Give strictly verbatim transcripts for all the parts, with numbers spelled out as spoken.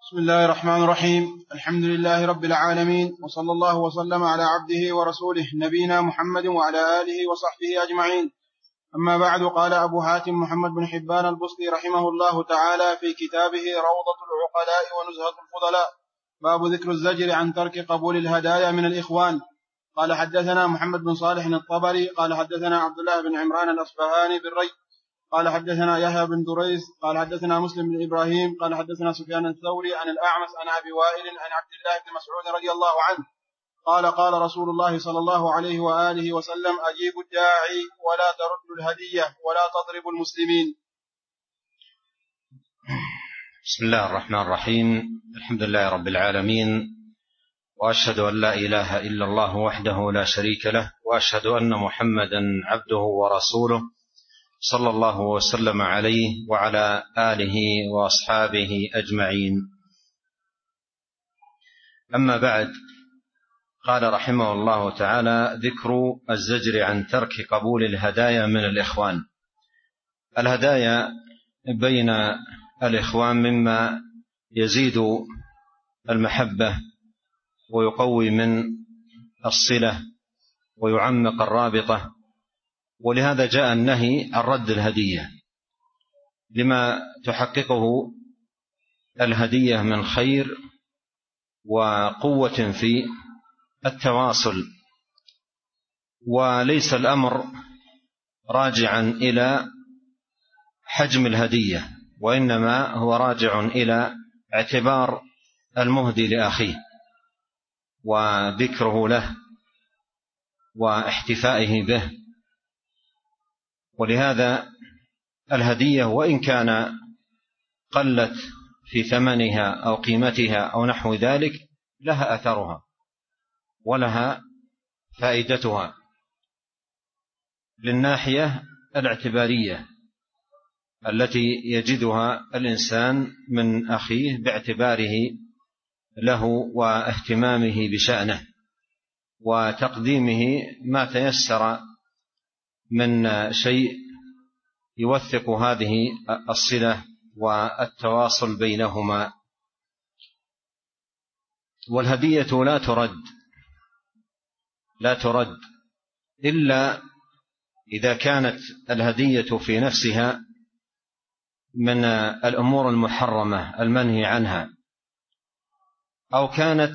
بسم الله الرحمن الرحيم. الحمد لله رب العالمين، وصلى الله وسلم على عبده ورسوله نبينا محمد وعلى آله وصحبه أجمعين. أما بعد، قال أبو حاتم محمد بن حبان البصري رحمه الله تعالى في كتابه روضة العقلاء ونزهة الفضلاء، باب ذكر الزجر عن ترك قبول الهدايا من الإخوان. قال حدثنا محمد بن صالح الطبري قال حدثنا عبد الله بن عمران الأصفهاني بالري قال حدثنا يحيى بن دريس قال حدثنا مسلم بن إبراهيم قال حدثنا سفيان الثوري عن الأعمش عن أبي وائل عن عبد الله بن مسعود رضي الله عنه قال قال رسول الله صلى الله عليه وآله وسلم: أجيبوا الداعي ولا تردوا الهدية ولا تضربوا المسلمين. بسم الله الرحمن الرحيم. الحمد لله رب العالمين، وأشهد أن لا إله إلا الله وحده لا شريك له، وأشهد أن محمدا عبده ورسوله صلى الله وسلم عليه وعلى آله وأصحابه أجمعين. أما بعد، قال رحمه الله تعالى: ذكر الزجر عن ترك قبول الهدايا من الإخوان. الهدايا بين الإخوان مما يزيد المحبة ويقوي من الصلة ويعمق الرابطة، ولهذا جاء النهي عن رد الهدية لما تحققه الهدية من خير وقوة في التواصل، وليس الأمر راجعا إلى حجم الهدية، وإنما هو راجع إلى اعتبار المهدي لأخيه وذكره له واحتفائه به. ولهذا الهدية وإن كان قلت في ثمنها أو قيمتها أو نحو ذلك لها أثرها ولها فائدتها للناحية الاعتبارية التي يجدها الإنسان من أخيه باعتباره له واهتمامه بشأنه وتقديمه ما تيسر من شيء يوثق هذه الصلة والتواصل بينهما. والهدية لا ترد لا ترد إلا إذا كانت الهدية في نفسها من الأمور المحرمة المنهي عنها، أو كانت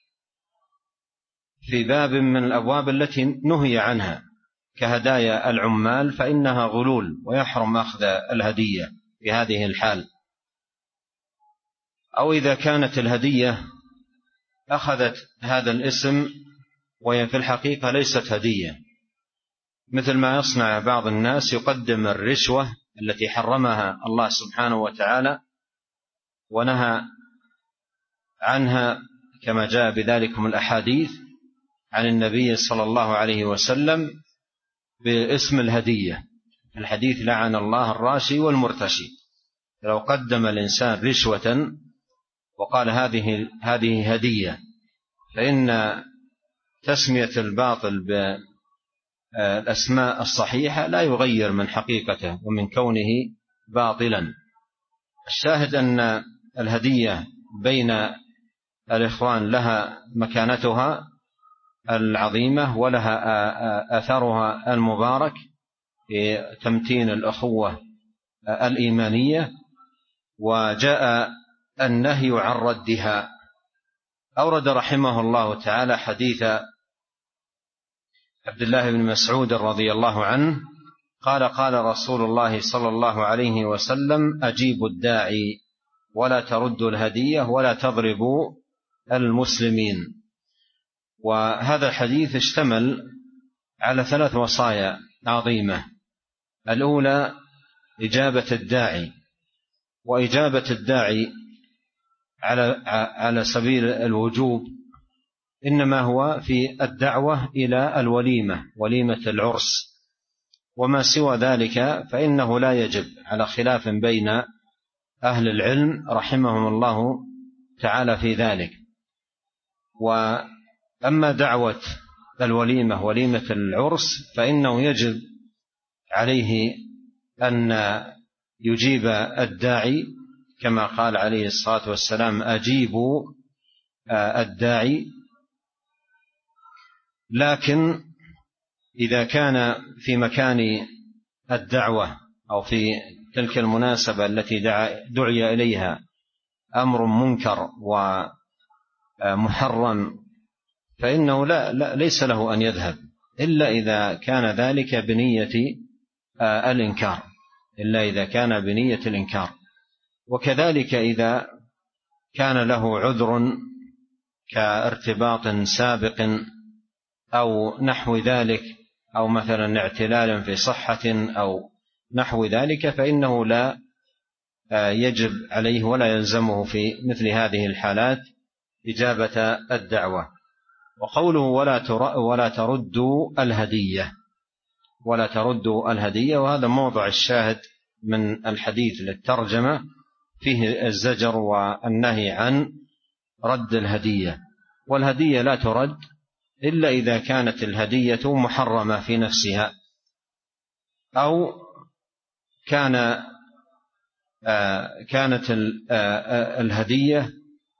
في باب من الأبواب التي نهي عنها كهدايا العمال، فإنها غلول ويحرم أخذ الهدية في هذه الحال. أو إذا كانت الهدية أخذت هذا الاسم وهي في الحقيقة ليست هدية، مثل ما يصنع بعض الناس، يقدم الرشوة التي حرمها الله سبحانه وتعالى ونهى عنها كما جاء بذلك من الأحاديث عن النبي صلى الله عليه وسلم باسم الهدية. الحديث: لعن الله الراشي والمرتشي. لو قدم الإنسان رشوة وقال هذه هذه هدية، فإن تسمية الباطل بالأسماء الصحيحة لا يغير من حقيقته ومن كونه باطلا. الشاهد أن الهدية بين الإخوان لها مكانتها العظيمة ولها أثرها المبارك في تمتين الأخوة الإيمانية، وجاء النهي عن ردها. أورد رحمه الله تعالى حديث عبد الله بن مسعود رضي الله عنه قال: قال رسول الله صلى الله عليه وسلم: أجيبوا الداعي ولا تردوا الهدية ولا تضربوا المسلمين. وهذا الحديث اشتمل على ثلاث وصايا عظيمة. الأولى إجابة الداعي، وإجابة الداعي على على سبيل الوجوب إنما هو في الدعوة إلى الوليمة، وليمة العرس، وما سوى ذلك فإنه لا يجب، على خلاف بين أهل العلم رحمهم الله تعالى في ذلك. وأما دعوة الوليمة، وليمة العرس، فإنه يجب عليه أن يجيب الداعي كما قال عليه الصلاة والسلام أجيبوا الداعي. لكن إذا كان في مكان الدعوة أو في تلك المناسبة التي دعي إليها أمر منكر ومحرم فإنه لا, لا ليس له أن يذهب إلا إذا كان ذلك بنية الإنكار إلا إذا كان بنية الإنكار. وكذلك إذا كان له عذر كارتباط سابق أو نحو ذلك أو مثلا اعتلال في صحة أو نحو ذلك فإنه لا يجب عليه ولا يلزمه في مثل هذه الحالات إجابة الدعوة. وقوله ولا تردوا الهدية ولا تردوا الهدية، وهذا موضع الشاهد من الحديث للترجمة، فيه الزجر والنهي عن رد الهدية. والهدية لا ترد إلا إذا كانت الهدية محرمة في نفسها أو كان كانت الهدية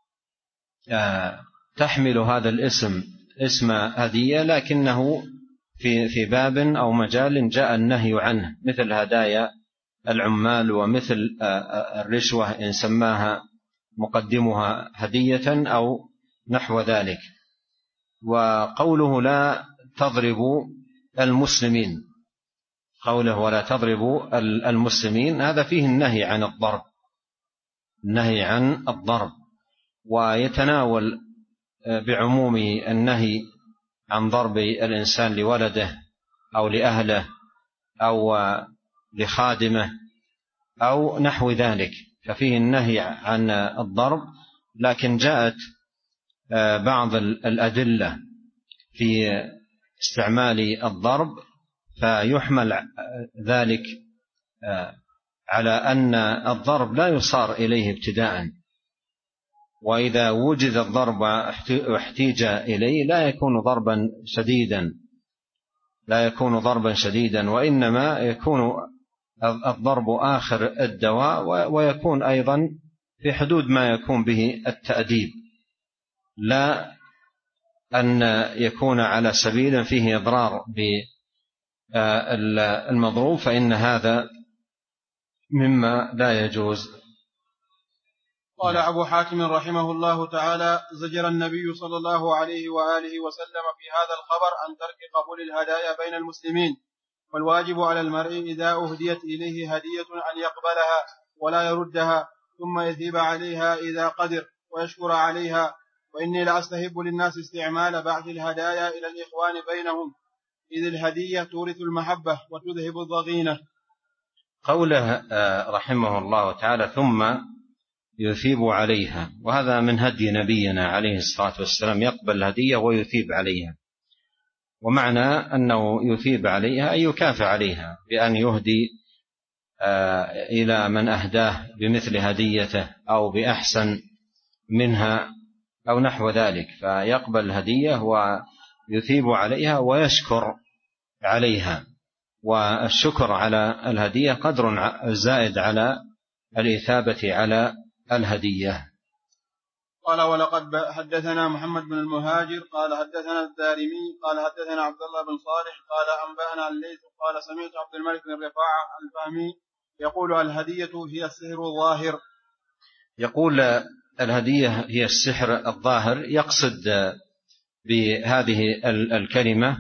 تحمل هذا الاسم اسم هدية لكنه في في باب أو مجال جاء النهي عنه، مثل هدايا العمال ومثل الرشوة إن سماها مقدمها هدية أو نحو ذلك. وقوله لا تضربوا المسلمين، قوله ولا تضربوا المسلمين، هذا فيه النهي عن الضرب النهي عن الضرب ويتناول بعموم النهي عن ضرب الإنسان لولده أو لأهله أو لخادمه أو نحو ذلك، ففيه النهي عن الضرب. لكن جاءت بعض الأدلة في استعمال الضرب فيحمل ذلك على أن الضرب لا يصار إليه ابتداء، وإذا وجد الضرب واحتيج إليه لا يكون ضربا شديدا لا يكون ضربا شديدا وإنما يكون الضرب آخر الدواء، ويكون أيضا في حدود ما يكون به التأديب، لا أن يكون على سبيل فيه إضرار بالمضروب، فإن هذا مما لا يجوز. قال أبو حاتم رحمه الله تعالى: زجر النبي صلى الله عليه وآله وسلم في هذا الخبر عن ترك قبول الهدايا بين المسلمين، والواجب على المرء إذا أهديت إليه هدية أن يقبلها ولا يردها، ثم يثيب عليها إذا قدر ويشكر عليها. وإني لأستحب للناس استعمال بعض الهدايا إلى الإخوان بينهم، إذ الهدية تورث المحبة وتذهب الضغينة. قوله رحمه الله تعالى ثم يثيب عليها، وهذا من هدي نبينا عليه الصلاة والسلام، يقبل الهدية ويثيب عليها، ومعنى أنه يثيب عليها أي يكافئ عليها بأن يهدي إلى من أهداه بمثل هديته أو بأحسن منها أو نحو ذلك، فيقبل الهدية ويثيب عليها ويشكر عليها. والشكر على الهدية قدر زائد على الإثابة على الهدية. قال ولقد حدثنا محمد بن المهاجر قال حدثنا الدارمي قال حدثنا عبد الله بن صالح قال أنبأنا الليث قال سمعت عبد الملك بن رفاعة الفهمي يقول الهدية هي السحر الظاهر. يقول الهدية هي السحر الظاهر، يقصد بهذه الكلمة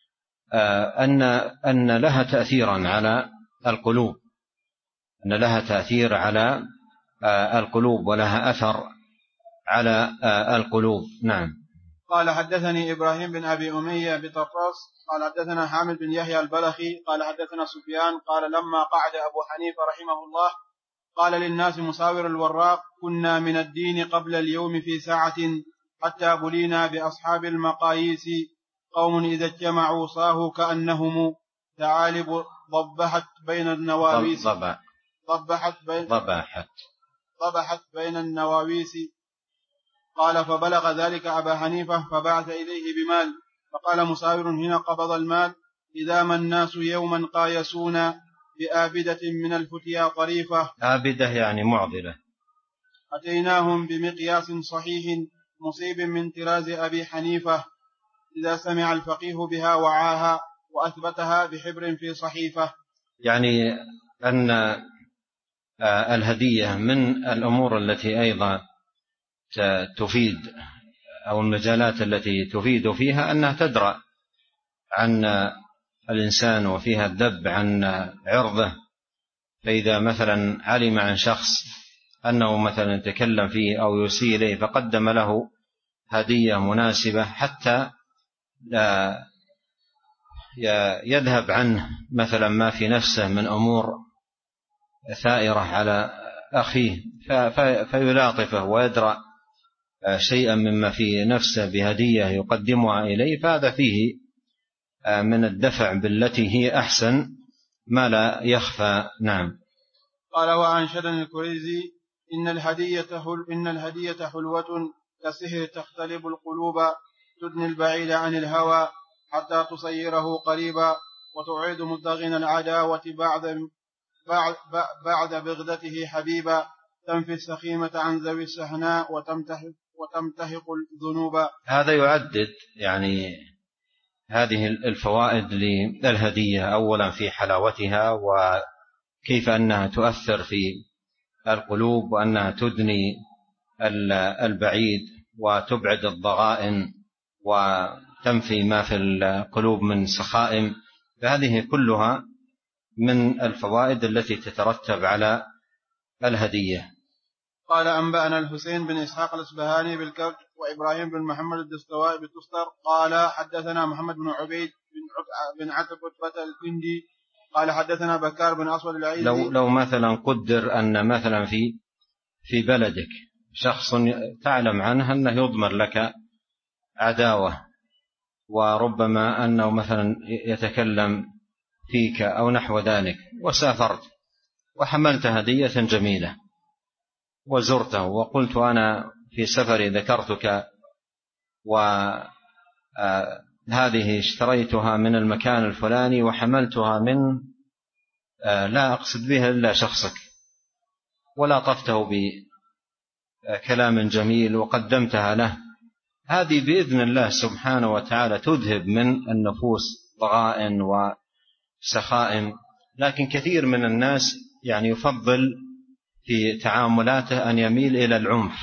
أن أن لها تأثيرا على القلوب أن لها تأثير على القلوب ولها أثر على القلوب. نعم. قال حدثني إبراهيم بن أبي أمية بطرطاس قال حدثنا حامد بن يحيى البلخي قال حدثنا سفيان قال لما قعد أبو حنيفة رحمه الله قال للناس مساور الوراق: كنا من الدين قبل اليوم في ساعة حتى بلينا بأصحاب المقاييس، قوم إذا اجتمعوا صاهوا كأنهم ثعالب ضبحت بين النواويس ضبحت بين ضبحت ضبحت بين النواويس. قال فبلغ ذلك أبا حنيفة فبعث إليه بمال، فقال مساور: هنا قبض المال إذا ما الناس يوما قايسونا بآبدة من الفتيا طريفة. آبدة يعني معضلة أتيناهم بمقياس صحيح مصيب من طراز أبي حنيفة، إذا سمع الفقيه بها وعاها وأثبتها بحبر في صحيفة. يعني أن الهدية من الأمور التي أيضا تفيد أو المجالات التي تفيد فيها أنها تدرأ عن الإنسان وفيها الذب عن عرضه. فإذا مثلا علم عن شخص أنه مثلا يتكلم فيه أو يسيء إليه فقدم له هدية مناسبة حتى لا يذهب عنه مثلا ما في نفسه من أمور ثائرة على أخيه فيلاطفه ويدرأ شيئا مما في نفسه بهدية يقدمها إليه، فهذا فيه من الدفع بالتي هي أحسن ما لا يخفى. نعم. قال وأنشدني الكريزي إن الهدية, إن الهدية حلوة كسهر تختلب القلوب، تدني البعيد عن الهوى حتى تصيره قريبا، وتعيد مدغن العداوة بعد, بعد, بعد بغدته حبيبا، تنفي السخيمة عن ذوي السهناء وتمتهق, وتمتهق الذنوب. هذا يعدد يعني هذه الفوائد للهدية، أولا في حلاوتها وكيف أنها تؤثر في القلوب، وأنها تدني البعيد وتبعد الضغائن وتنفي ما في القلوب من سخائم، فهذه كلها من الفوائد التي تترتب على الهدية. قال أنبأنا الحسين بن إسحاق الأصبهاني بالكرك، وإبراهيم بن محمد الدستوائي بالتستر، قال حدثنا محمد بن عبيد بن عتبة الكندي قال حدثنا بكار بن أسود العيزي. لو, لو مثلا قدر أن مثلا في في بلدك شخص تعلم عنه أنه يضمر لك عداوة، وربما أنه مثلا يتكلم فيك أو نحو ذلك، وسافرت وحملت هدية جميلة وزرته وقلت أنا في سفري ذكرتك وهذه اشتريتها من المكان الفلاني وحملتها من لا أقصد بها إلا شخصك، ولا طفته بكلام جميل وقدمتها له، هذه بإذن الله سبحانه وتعالى تذهب من النفوس ضغائن وسخائم. لكن كثير من الناس يعني يفضل في تعاملاته أن يميل إلى العنف،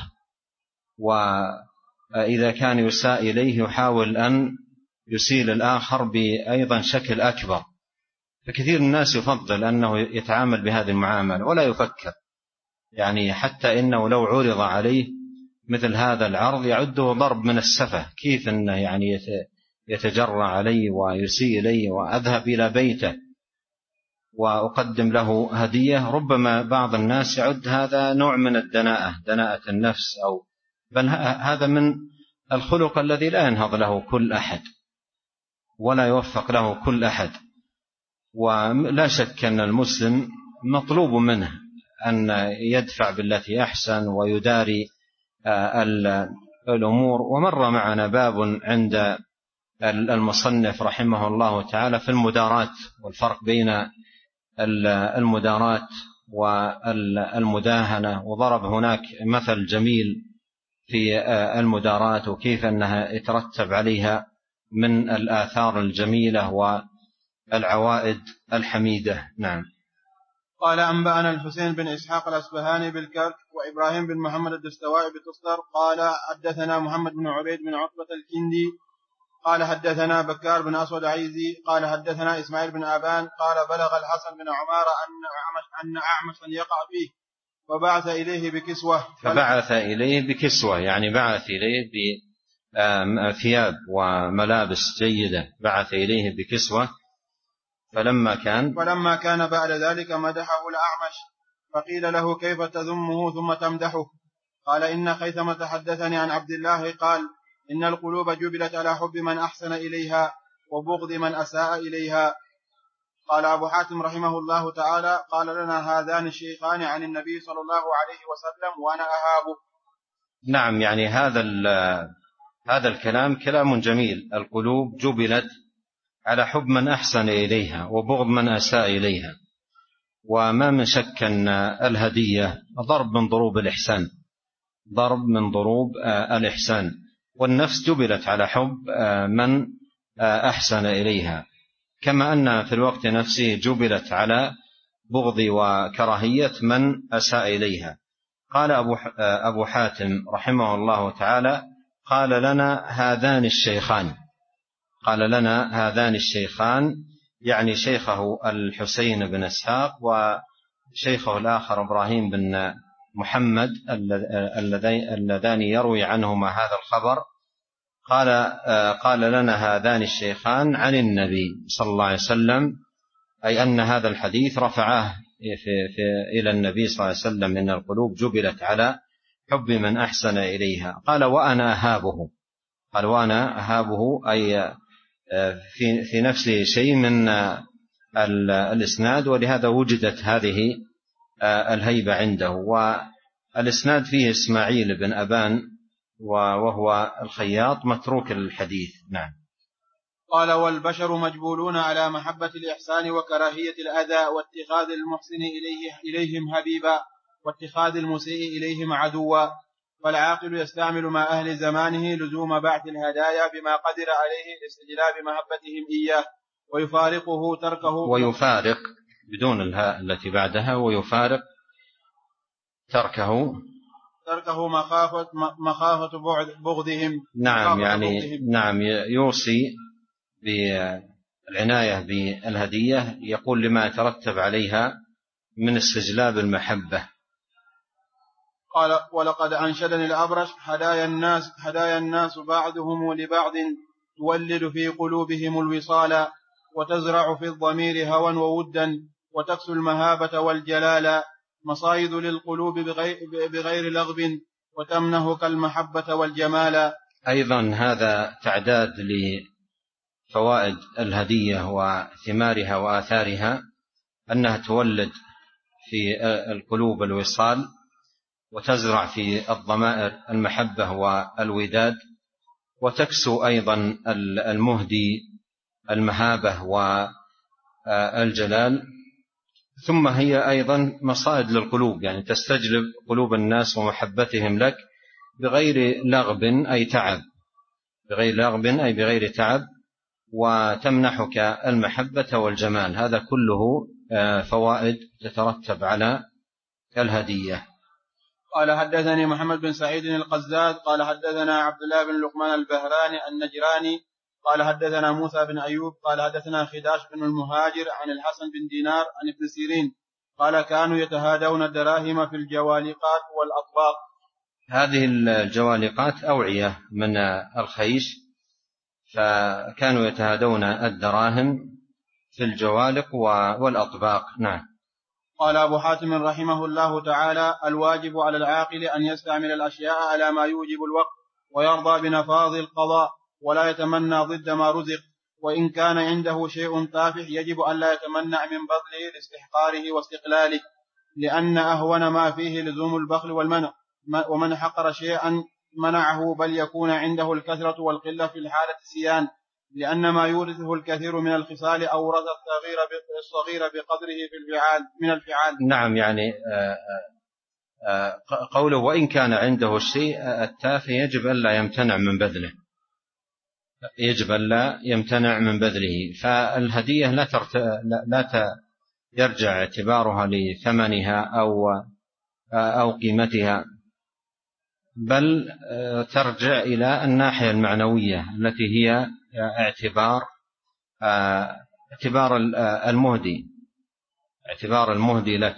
وإذا كان يساء إليه يحاول أن يسيء الآخر بأيضا شكل أكبر، فكثير من الناس يفضل أنه يتعامل بهذه المعاملة ولا يفكر، يعني حتى إنه لو عرض عليه مثل هذا العرض يعده ضرب من السفة، كيف أنه يعني يتجرى علي ويسيء إلي وأذهب إلى بيته وأقدم له هدية. ربما بعض الناس يعد هذا نوع من الدناءة، دناءة النفس، أو بل هذا من الخلق الذي لا ينهض له كل أحد ولا يوفق له كل أحد. ولا شك أن المسلم مطلوب منه أن يدفع بالتي أحسن ويداري الأمور. ومر معنا باب عند المصنف رحمه الله تعالى في المدارات والفرق بين المدارات والمداهنة، وضرب هناك مثل جميل في المدارات وكيف أنها يترتب عليها من الآثار الجميلة والعوائد الحميدة. نعم. قال أنبأنا الحسين بن إسحاق الأصبهاني بالكرك، وإبراهيم بن محمد الدستوائي بالتستر، قال حدثنا محمد بن عبيد بن عتبة الكندي قال حدثنا بكار بن أسود عيزي قال حدثنا إسماعيل بن أبان قال بلغ الحسن بن عمارة أن أعمش أن أعمشا يقع فيه وبعث إليه بكسوة، فبعث إليه بكسوة يعني بعث إليه بثياب وملابس جيدة، بعث إليه بكسوة. فلما كان فلما كان بعد ذلك مدحه الأعمش، فقيل له كيف تذمه ثم تمدحه؟ قال إن خيثمة حدثني عن عبد الله قال إن القلوب جبلت على حب من أحسن إليها وبغض من أساء إليها. قال أبو حاتم رحمه الله تعالى قال لنا هذان الشيخان عن النبي صلى الله عليه وسلم وأنا أهابه. نعم، يعني هذا هذا الكلام كلام جميل. القلوب جبلت على حب من أحسن إليها وبغض من أساء إليها، وما من شك أن الهدية ضرب من ضروب الإحسان، ضرب من ضروب الإحسان، والنفس جبلت على حب من أحسن إليها، كما أن في الوقت نفسه جبلت على بغض وكراهية من أساء إليها. قال أبو حاتم رحمه الله تعالى: قال لنا هذان الشيخان، قال لنا هذان الشيخان يعني شيخه الحسين بن إسحاق وشيخه الآخر إبراهيم بن محمد اللذان يروي عنهما هذا الخبر. قال قال لنا هذان الشيخان عن النبي صلى الله عليه وسلم، أي أن هذا الحديث رفعه في في إلى النبي صلى الله عليه وسلم: إن القلوب جبلت على حب من أحسن إليها. قال وأنا أهابه، قال وأنا أهابه أي في في نفسه شيء من الإسناد، ولهذا وجدت هذه الهيبة عنده. والإسناد فيه إسماعيل بن أبان وهو الخياط متروك الحديث. نعم. قال والبشر مجبولون على محبة الإحسان وكراهية الأذى، واتخاذ المحسن إليه إليهم حبيبا، واتخاذ المسيء إليهم عدوا. فالعاقل يستعمل مع أهل زمانه لزوم بعث الهدايا بما قدر عليه لاستجلاب محبتهم إياه، ويفارقه تركه ويفارق بدون الهاء التي بعدها، ويفارق تركه تركه مخافة مخافة بغضهم. نعم يعني بغضهم. نعم يوصي بالعناية بالهدية، يقول لما يترتب عليها من استجلاب المحبة. قال ولقد أنشدني الأبرش: هدايا الناس هدايا الناس بعضهم لبعض تولد في قلوبهم الوصال، وتزرع في الضمير هوى وودا، وتكسو المهابة والجلال، مصايد للقلوب بغير, بغير لغب، وتمنهك المحبة والجمال. أيضا هذا تعداد لفوائد الهدية وثمارها وآثارها، أنها تولد في القلوب الوصال، وتزرع في الضمائر المحبة والوداد، وتكسو أيضا المهدي المهابة والجلال. ثم هي أيضا مصائد للقلوب، يعني تستجلب قلوب الناس ومحبتهم لك بغير لغب أي تعب، بغير لغب أي بغير تعب، وتمنحك المحبة والجمال. هذا كله فوائد تترتب على الهدية. قال حدثني محمد بن سعيد القزاز قال حدثنا عبد الله بن لقمان البهراني النجراني قال حدثنا موسى بن أيوب قال حدثنا خداش بن المهاجر عن الحسن بن دينار عن ابن سيرين قال كانوا يتهادون الدراهم في الجوالقات والأطباق. هذه الجوالقات أوعية من الخيش، فكانوا يتهادون الدراهم في الجوالق والأطباق. نعم. قال أبو حاتم رحمه الله تعالى: الواجب على العاقل أن يستعمل الأشياء على ما يوجب الوقت، ويرضى بنفاذ القضاء، ولا يتمنى ضد ما رزق. وإن كان عنده شيء تافه يجب أن لا يتمنع من بذله لاستحقاره واستقلاله، لأن أهون ما فيه لزوم البخل والمنع، ومن حقر شيئا منعه، بل يكون عنده الكثرة والقلة في الحالة السيان، لأن ما يورثه الكثير من الخصال أورث الصغير الصغير بقدره في الفعال من الفعال. نعم، يعني قوله وإن كان عنده الشيء التافه يجب أن لا يمتنع من بذله، يجب أن لا يمتنع من بذله. فالهدية لا ترت... لا يرجع اعتبارها لثمنها أو أو قيمتها، بل ترجع إلى الناحية المعنوية التي هي اعتبار اعتبار المهدي اعتبار المهدي لك،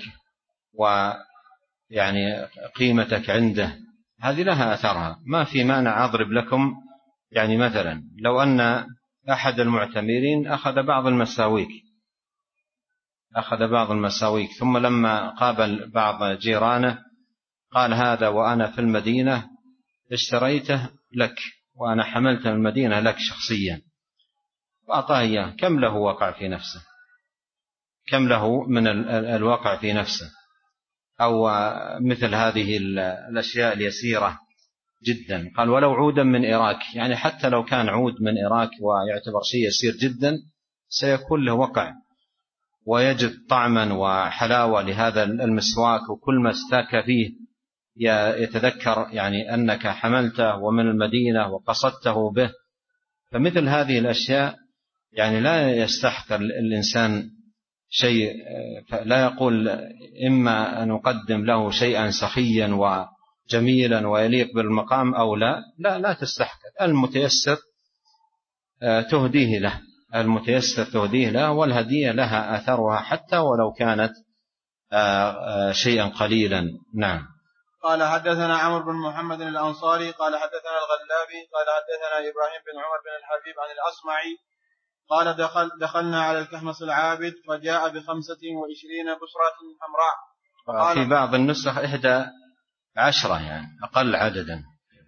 ويعني قيمتك عنده، هذه لها أثرها. ما في مانع أضرب لكم يعني مثلا لو أن أحد المعتمرين أخذ بعض المساويك أخذ بعض المساويك ثم لما قابل بعض جيرانه قال هذا وأنا في المدينة اشتريته لك، وأنا حملت من المدينة لك شخصيا، وأعطاه إياه، كم له وقع في نفسه، كم له من الواقع في نفسه. أو مثل هذه الأشياء اليسيرة جدا، قال ولو عودا من إراك، يعني حتى لو كان عود من إراك ويعتبر شيء يسير جدا سيكون له وقع، ويجد طعما وحلاوة لهذا المسواك، وكل ما استاك فيه يتذكر يعني أنك حملته ومن المدينة وقصدته به. فمثل هذه الأشياء يعني لا يستحقر الإنسان شيء، لا يقول إما أن أقدم له شيئا سخيا وجميلا ويليق بالمقام أو لا لا لا تستحقر. المتيسر تهديه له، المتيسر تهديه له، والهدية لها أثرها حتى ولو كانت شيئا قليلا. نعم. قال حدثنا عمرو بن محمد الأنصاري قال حدثنا الغلابي قال حدثنا إبراهيم بن عمر بن الحبيب عن الأصمعي قال دخل دخلنا على الكحمص العابد فجاء بخمسة وعشرين بسرة حمراء. في بعض النسخ إحدى عشرة يعني أقل عددا.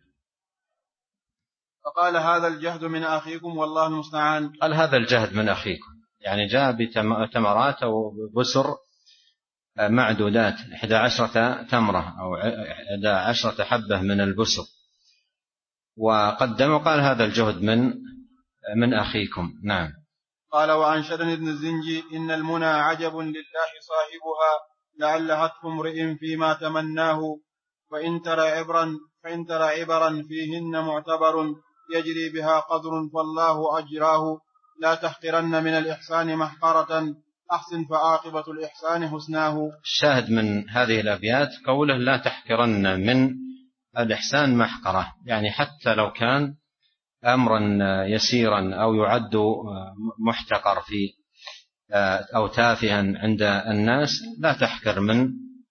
فقال هذا الجهد من أخيكم والله المستعان. قال هذا الجهد من أخيكم، يعني جاء بتمرات أو بسر معدودات إحدى عشرة تمرة أو إحدى عشرة حبة من البسر، وقدم قال هذا الجهد من من أخيكم. نعم. قال وأنشدني ابن الزنجي إن المنى عجب لله صاحبها لعل هتف امرئ فيما تمناه فإن ترى عبرا فإن ترى عبرا فيهن معتبر يجري بها قدر فالله أجراه لا تحقرن من الإحسان محقرة أحسن فعاقبة الإحسان حسناه. الشاهد من هذه الأبيات قوله لا تحقرن من الإحسان محقرة، يعني حتى لو كان أمرا يسيرا أو يعد محتقر في أو تافها عند الناس لا تحقر من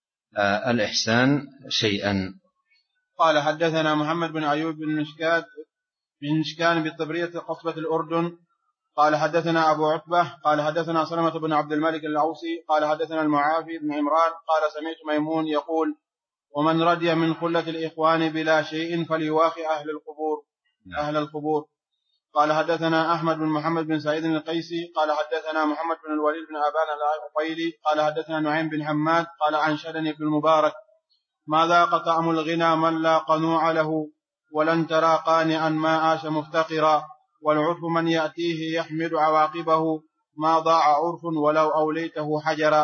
الإحسان شيئا. قال حدثنا محمد بن أيوب بن مشكات بن مشكان بالطبرية قصبة الأردن قال حدثنا أبو عتبة قال حدثنا سلمة بن عبد الملك العوصي قال حدثنا المعافي بن عمران قال سمعت ميمون يقول ومن رضي من خلة الإخوان بلا شيء فليواخي أهل القبور أهل القبور. قال حدثنا أحمد بن محمد بن سعيد القيسي قال حدثنا محمد بن الوليد بن أبان العقيلي قال حدثنا نعيم بن حماد قال أنشدني ابن المبارك ما ذاق طعم الغنى من لا قنوع له ولن ترى قانعا ما عاش مفتقرا والعرف من يأتيه يحمد عواقبه ما ضاع عرف ولو أوليته حجرا.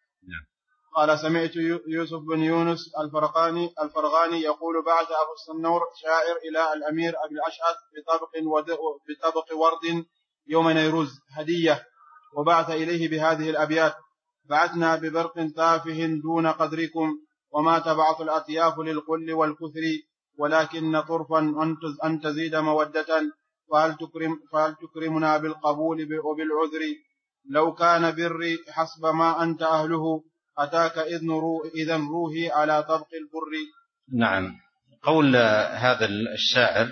قال سمعت يوسف بن يونس الفرقاني الفرغاني يقول بعث أبو السنور شاعر إلى الأمير أبي الأشعث بطبق, بطبق ورد يوم نيروز هدية وبعث إليه بهذه الأبيات بعثنا ببرق تافه دون قدركم وما تبعث الأطياف للقل والكثر ولكن طرفا أن تزيد مودة فهل, تكرم فهل تكرمنا بالقبول وبالعذر لو كان بري حسب ما أنت أهله أتاك إذن رو إذن روحي على طبق البر. نعم. قول هذا الشاعر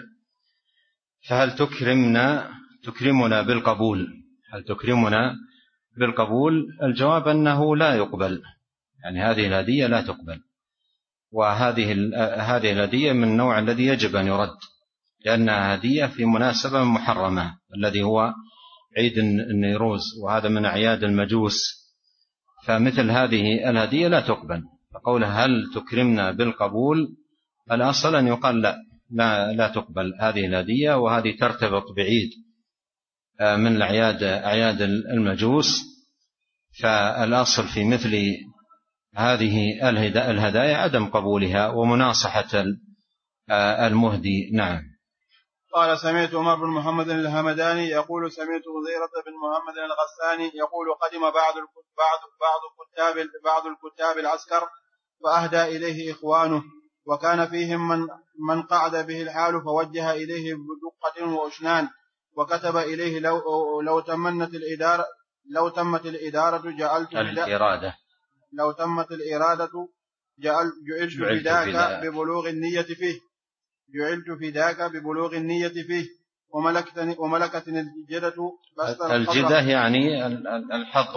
فهل تكرمنا تكرمنا بالقبول هل تكرمنا بالقبول الجواب أنه لا يقبل، يعني هذه الهدية لا تقبل، وهذه هذه الهدية من النوع الذي يجب أن يرد لأنها هدية في مناسبة محرمة الذي هو عيد النيروز وهذا من أعياد المجوس، فمثل هذه الهدية لا تقبل. فقوله هل تكرمنا بالقبول الأصل أن يقال لا لا, لا تقبل هذه الهدية، وهذه ترتبط بعيد من الأعياد أعياد المجوس، فالأصل في مثل هذه الهدايا عدم قبولها ومناصحة المهدي. نعم. قال سمعت عمر بن محمد الهمداني يقول سمعت وزيرة بن محمد الغساني يقول قدم بعض بعض بعض الكتاب بعض الكتاب العسكر فأهدى إليه إخوانه وكان فيهم من من قعد به الحال فوجه إليه بدقة وأشنان وكتب إليه لو لو تمت الإدارة لو تمت الإدارة جعلت الإرادة لو تمت الإرادة جعل جعلت فداك ببلوغ النية فيه جعلت فداك ببلوغ النية فيه وملكتني وملكتني الجدة الجدة يعني الحظ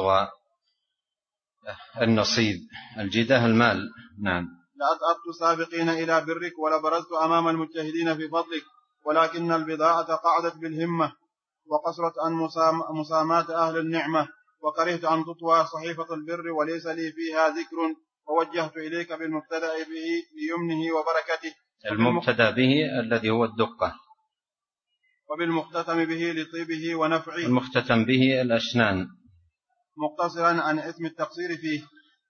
والنصيب، الجدة المال. نعم. لأذهبت سابقين إلى برك ولبرزت أمام المجتهدين في فضلك ولكن البضاعة قعدت بالهمة وقصرت عن مسامات أهل النعمة وكرهت أن تطوى صحيفة البر وليس لي فيها ذكر ووجهت إليك بالمبتدأ به ليمنه وبركته المبتدأ به الذي هو الدقة وبالمختتم به لطيبه ونفعه المختتم به الأشنان مقتصرا عن اسم التقصير فيه.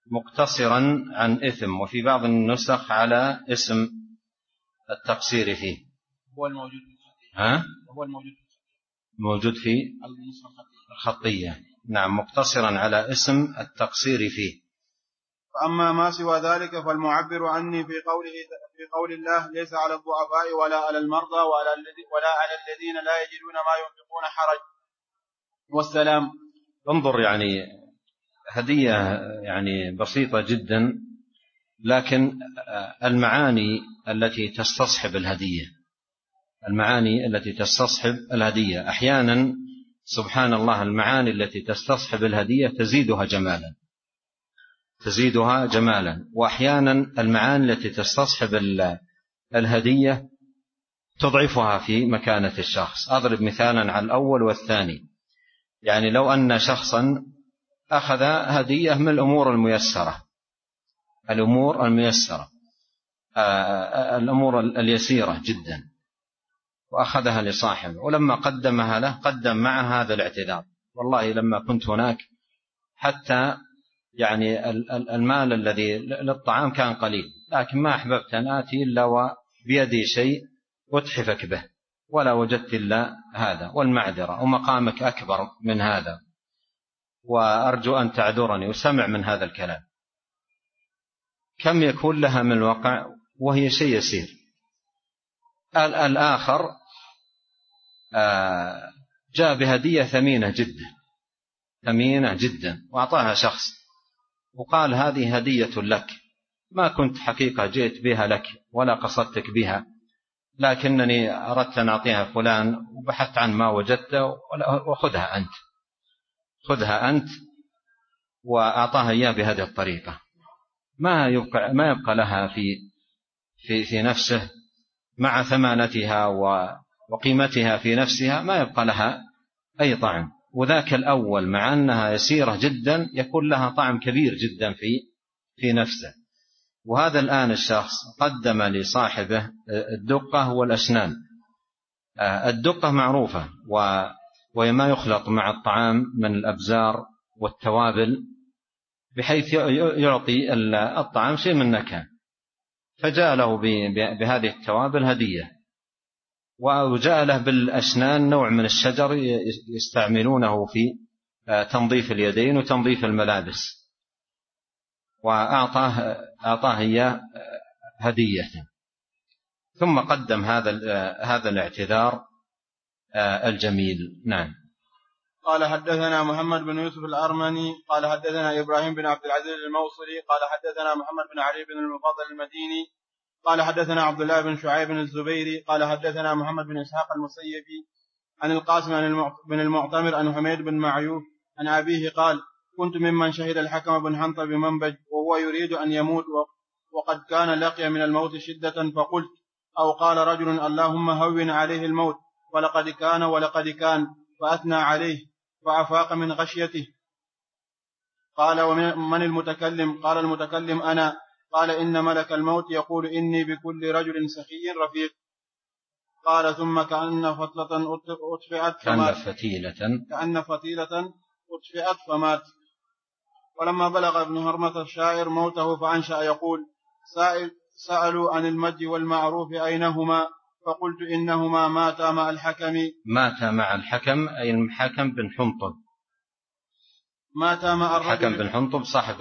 مقتصرا عن إثم، وفي بعض النسخ على اسم التقصير فيه. هو الموجود في ها؟ هو الموجود موجود في الخطية. نعم، مقتصرا على اسم التقصير فيه. فأما ما سوى ذلك فالمعبر عني في قوله في قول الله ليس على الضعفاء ولا على المرضى ولا ولا على الذين لا يجدون ما ينفقون حرج. والسلام. انظر، يعني هدية يعني بسيطة جدا، لكن المعاني التي تستصحب الهدية المعاني التي تستصحب الهدية أحيانا سبحان الله المعاني التي تستصحب الهدية تزيدها جمالا تزيدها جمالا وأحيانا المعاني التي تستصحب الهدية تضعفها في مكانة الشخص. أضرب مثالا على الأول والثاني. يعني لو أن شخصا أخذ هدية من الأمور الميسرة الأمور الميسرة الأمور اليسيرة جدا وأخذها لصاحبه، ولما قدمها له قدم معه هذا الاعتذار: والله لما كنت هناك حتى يعني المال الذي للطعام كان قليل، لكن ما أحببت أن آتي إلا وبيدي شيء أتحفك به، ولا وجدت إلا هذا، والمعذرة ومقامك أكبر من هذا، وأرجو أن تعذرني، وسمع من هذا الكلام. كم يكون لها من الوقع وهي شيء يسير. الآخر جاء بهدية ثمينة جدا ثمينة جدا وأعطاها شخص وقال: هذه هدية لك، ما كنت حقيقة جئت بها لك ولا قصدتك بها، لكنني أردت أن أعطيها فلان وبحثت عن ما وجدته، وخذها أنت خذها أنت وأعطاها إياه بهذه الطريقة. ما يبقى, ما يبقى لها في, في, في نفسه مع ثمانتها وقيمتها في نفسها، ما يبقى لها أي طعم. وذاك الأول مع أنها يسيرة جدا يكون لها طعم كبير جدا في, في نفسه. وهذا الآن الشخص قدم لصاحبه الدقة والأسنان. الدقة معروفة وهي ما يخلط مع الطعام من الأبزار والتوابل بحيث يعطي الطعام شيء من نكهة، فجاء له بهذه التوابل هدية، وجاء له بالأسنان نوع من الشجر يستعملونه في تنظيف اليدين وتنظيف الملابس، وأعطاه أعطاه إياه هدية، ثم قدم هذا هذا الاعتذار الجميل. نعم. قال: حدثنا محمد بن يوسف الأرمني قال حدثنا إبراهيم بن عبد العزيز الموصلي قال حدثنا محمد بن علي بن المفضل المديني قال حدثنا عبد الله بن شعيب الزبيري قال حدثنا محمد بن إسحاق المسيبي عن القاسم بن المعتمر عن حميد بن معيوف عن أبيه قال: كنت ممن شهد الحكم بن حنطة بمنبج وهو يريد أن يموت وقد كان لقي من الموت شدة، فقلت أو قال رجل: اللهم هون عليه الموت، ولقد كان ولقد كان، فأثنى عليه فأفاق من غشيته. قال: ومن المتكلم؟ قال: المتكلم أنا. قال: إن ملك الموت يقول إني بكل رجل سخي رفيق. قال: ثم كأن فتلة أطفئت فمات. كأن فتيلة كأن فتيلة أطفئت فمات. ولما بلغ ابن هرمة الشاعر موته فأنشأ يقول: سألوا عن المد والمعروف أينهما، فقلت إنهما ماتا مع الحكم. مات مع الحكم أي الحكم بن حنطب. ماتا مع الحكم بن حنطب صاحب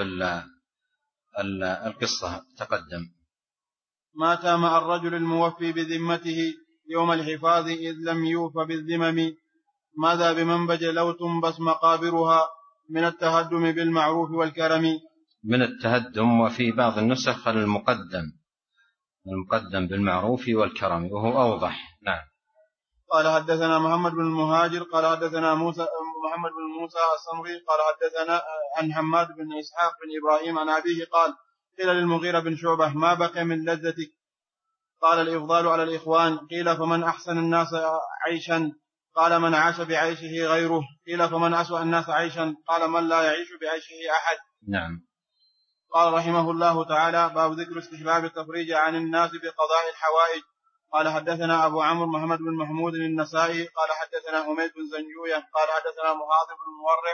القصة تقدم. ماتا مع الرجل الموفي بذمته يوم الحفاظ إذ لم يوف بالذمم. ماذا بمنبج لو تنبس مقابرها من التهدم بالمعروف والكرم. من التهدم، وفي بعض النسخ المقدم المقدم بالمعروف والكرم وهو أوضح. نعم. قال: حدثنا محمد بن المهاجر قال حدثنا موسى محمد بن موسى الصنغي قال حدثنا عن حماد بن إسحاق بن إبراهيم عن أبيه قال: قيل للمغيرة بن شعبة: ما بقي من لذتك؟ قال: الإفضال على الإخوان. قيل: فمن أحسن الناس عيشا؟ قال: من عاش بعيشه غيره. قيل: فمن أسوأ الناس عيشا؟ قال: من لا يعيش بعيشه أحد. نعم. قال رحمه الله تعالى: باب ذكر استحباب التفريج عن الناس بقضاء الحوائج. قال: حدثنا أبو عمرو محمد بن محمود النسائي قال حدثنا حميد بن زنجوية قال حدثنا معاذ بن مورع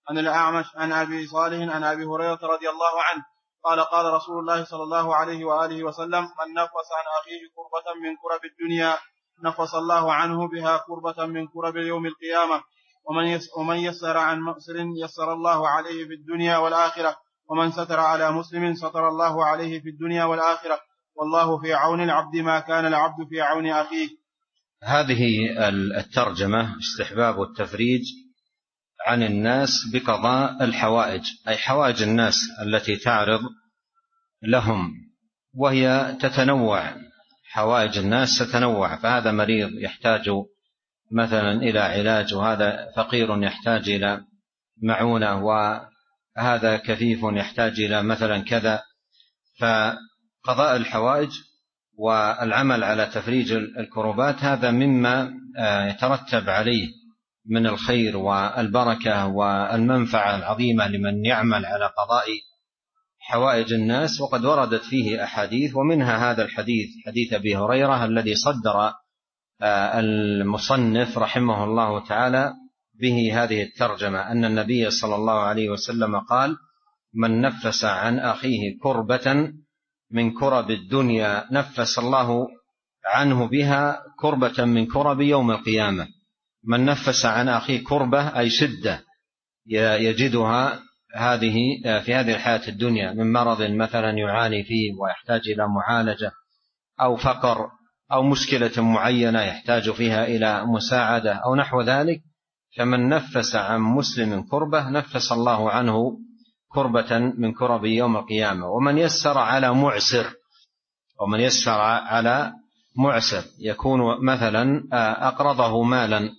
عن الأعمش عن أبي صالح عن أبي هريرة رضي الله عنه قال قال رسول الله صلى الله عليه وآله وسلم من نفس عن أخيه كربة من كرب الدنيا نفس الله عنه بها كربة من كرب يوم القيامة ومن يسر عن مؤسر يسر الله عليه في الدنيا والآخرة ومن ستر على مسلم ستر الله عليه في الدنيا والآخرة والله في عون العبد ما كان العبد في عون أخيه. هذه الترجمة استحباب التفريج عن الناس بقضاء الحوائج، أي حوائج الناس التي تعرض لهم، وهي تتنوع، حوائج الناس تتنوع، فهذا مريض يحتاج مثلا إلى علاج، وهذا فقير يحتاج إلى معونة، وهذا كفيف يحتاج إلى مثلا كذا. فقضاء الحوائج والعمل على تفريج الكربات هذا مما يترتب عليه من الخير والبركة والمنفعة العظيمة لمن يعمل على قضاء حوائج الناس. وقد وردت فيه أحاديث، ومنها هذا الحديث حديث أبي هريرة الذي صدر المصنف رحمه الله تعالى به هذه الترجمة، أن النبي صلى الله عليه وسلم قال من نفس عن أخيه كربة من كرب الدنيا نفس الله عنه بها كربة من كرب يوم القيامة. من نفس عن أخيه كربة أي شدة يجدها هذه في هذه الحياة الدنيا من مرض مثلا يعاني فيه ويحتاج إلى معالجة، أو فقر، أو مشكلة معينة يحتاج فيها إلى مساعدة أو نحو ذلك، فمن نفس عن مسلم كربة نفس الله عنه كربة من كرب يوم القيامة. ومن يسر على معسر، ومن يسر على معسر يكون مثلا أقرضه مالا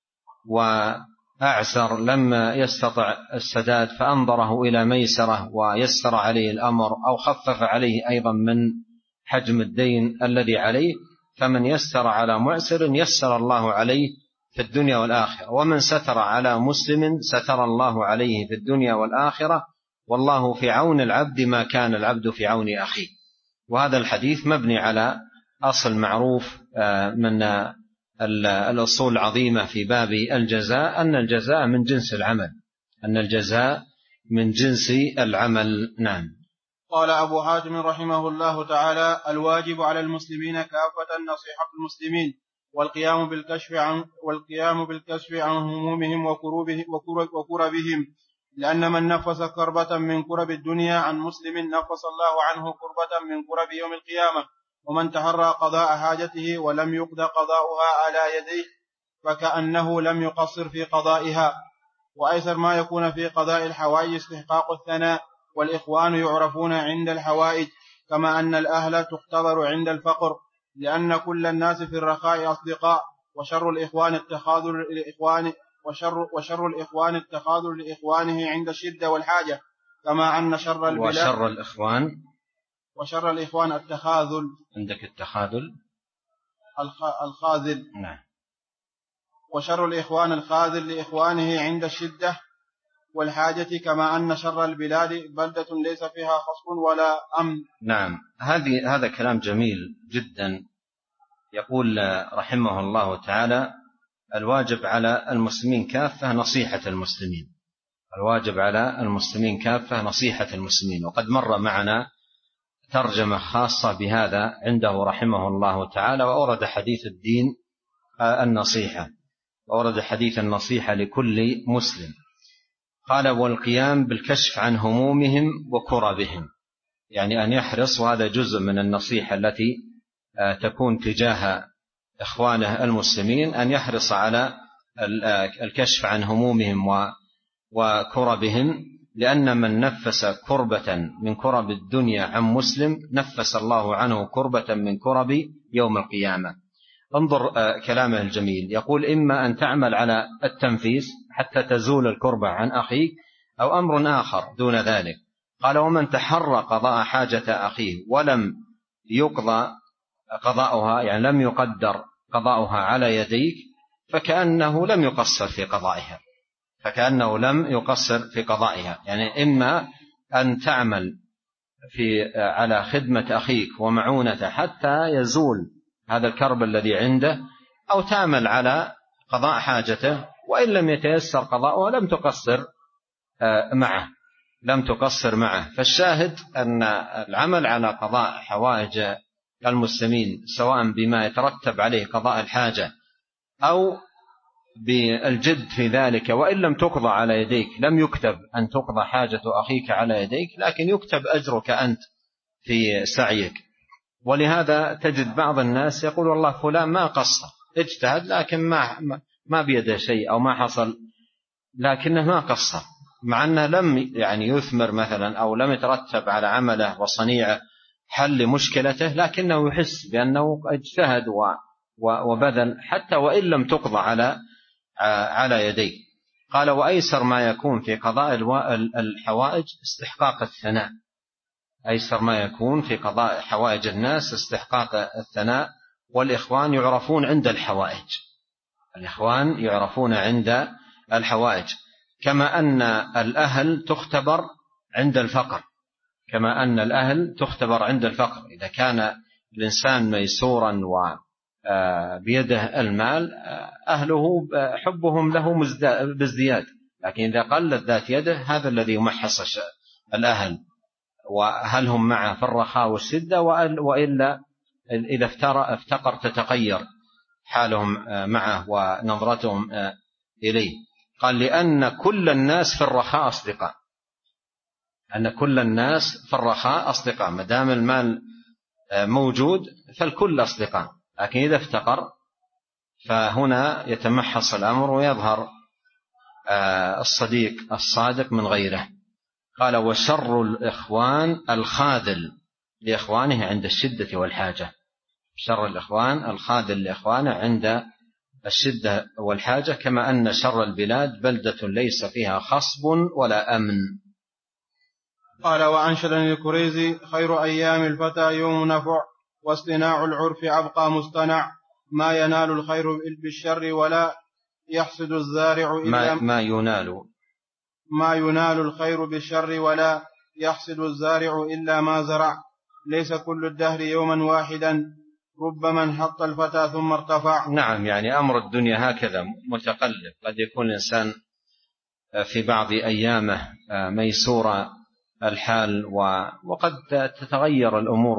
وأعسر لما يستطع السداد فأنظره إلى ميسرة ويسر عليه الأمر، أو خفف عليه أيضا من حجم الدين الذي عليه، فمن يسر على معسر يسر الله عليه في الدنيا والآخرة. ومن ستر على مسلم ستر الله عليه في الدنيا والآخرة والله في عون العبد ما كان العبد في عون أخيه. وهذا الحديث مبني على أصل معروف من الأصول العظيمة في باب الجزاء، أن الجزاء من جنس العمل، أن الجزاء من جنس العمل. نعم. قال أبو حاتم رحمه الله تعالى الواجب على المسلمين كافة نصيحة المسلمين والقيام بالكشف عن والقيام بالكشف عن همومهم وكربهم، لأن من نفس كربة من كرب الدنيا عن مسلم نفس الله عنه كربة من كرب يوم القيامة. ومن تحرى قضاء حاجته ولم يقضى قضاؤها على يديه فكأنه لم يقصر في قضائها. وأيسر ما يكون في قضاء الحوائج استحقاق الثناء، والإخوان يعرفون عند الحوائج كما أن الأهل تختبر عند الفقر، لأن كل الناس في الرخاء أصدقاء، وشر الإخوان التخاذل للإخوان وشر, وشر الإخوان التخاذل لإخوانه عند الشدة والحاجة، كما أن شر البلاد وشر الإخوان وشر الإخوان التخاذل. عندك التخاذل الخاذل. نعم. وشر الإخوان الخاذل لإخوانه عند الشدة والحاجة، كما أن شر البلاد بلدة ليس فيها خصب ولا أمن. نعم. هذه هذا كلام جميل جدا. يقول رحمه الله تعالى الواجب على المسلمين كافة نصيحة المسلمين، الواجب على المسلمين كافة نصيحة المسلمين. وقد مر معنا ترجمة خاصة بهذا عنده رحمه الله تعالى، وأورد حديث الدين النصيحة، وأورد حديث النصيحة لكل مسلم. قال والقيام بالكشف عن همومهم وكربهم، يعني أن يحرص، وهذا جزء من النصيحة التي تكون تجاه إخوانه المسلمين، أن يحرص على الكشف عن همومهم وكربهم، لأن من نفس كربة من كرب الدنيا عن مسلم نفس الله عنه كربة من كرب يوم القيامة. انظر كلامه الجميل، يقول إما أن تعمل على التنفيس حتى تزول الكربة عن أخيك، أو أمر آخر دون ذلك. قال ومن تحرى قضاء حاجة أخيه ولم يقضى قضاؤها، يعني لم يقدر قضاؤها على يديك، فكأنه لم يقصر في قضائها، فكأنه لم يقصر في قضائها. يعني إما أن تعمل في على خدمة أخيك ومعونته حتى يزول هذا الكرب الذي عنده، أو تعمل على قضاء حاجته، وإن لم يتيسر قضاؤها لم تقصر معه، لم تقصر معه. فالشاهد أن العمل على قضاء حوائج المسلمين سواء بما يترتب عليه قضاء الحاجة أو بالجد في ذلك، وإن لم تقضى على يديك، لم يكتب أن تقضى حاجة أخيك على يديك، لكن يكتب أجرك أنت في سعيك. ولهذا تجد بعض الناس يقول والله فلان ما قصر، اجتهد لكن ما ما بيده شيء أو ما حصل، لكنه ما قصر، مع أنه لم يعني يثمر مثلا أو لم يترتب على عمله وصنيعه حل مشكلته، لكنه يحس بأنه اجتهد وبذل حتى وإن لم تقضى على على يديه. قال وأيسر ما يكون في قضاء الحوائج استحقاق الثناء، أيسر ما يكون في قضاء حوائج الناس استحقاق الثناء. والإخوان يعرفون عند الحوائج، الإخوان يعرفون عند الحوائج، كما أن الأهل تختبر عند الفقر، كما أن الأهل تختبر عند الفقر. إذا كان الإنسان ميسورا وبيده المال أهله حبهم له بازدياد، لكن إذا قلت ذات يده هذا الذي يمحص الأهل، وهل هم معه في الرخاء والشدة، وإلا إذا افتقر تتغير حالهم معه ونظرتهم إليه. قال لأن كل الناس في الرخاء أصدقاء، أن كل الناس في الرخاء أصدقاء، ما دام المال موجود فالكل أصدقاء، لكن إذا افتقر فهنا يتمحص الأمر ويظهر الصديق الصادق من غيره. قال وشر الإخوان الخاذل لإخوانه عند الشدة والحاجة، شر الإخوان الخاذل لإخوانه عند الشدة والحاجة، كما أن شر البلاد بلدة ليس فيها خصب ولا أمن. قال وأنشدني الكريزي خير أيام الفتى يوم نفع، واصطناع العرف أبقى مصطنع، ما ينال الخير بالشر ولا يحسد الزارع إلا ما, ما ينال ما ينال الخير بالشر ولا يحسد الزارع إلا ما زرع، ليس كل الدهر يوما واحدا، ربما انحط الفتى ثم ارتفع. نعم، يعني أمر الدنيا هكذا متقلب، قد يكون الإنسان في بعض أيامه ميسور الحال وقد تتغير الأمور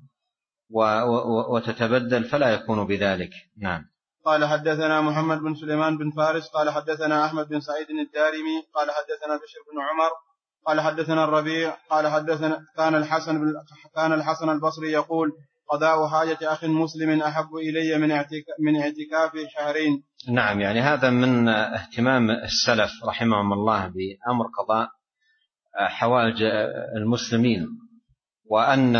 وتتبدل فلا يكون بذلك. نعم. قال حدثنا محمد بن سليمان بن فارس قال حدثنا أحمد بن سعيد الدارمي قال حدثنا بشر بن عمر قال حدثنا الربيع قال حدثنا كان الحسن كان الحسن البصري يقول قضاء حاجة أخ مسلم أحب إلي من من اعتكاف شهرين. نعم، يعني هذا من اهتمام السلف رحمهم الله بأمر قضاء حوائج المسلمين، وأن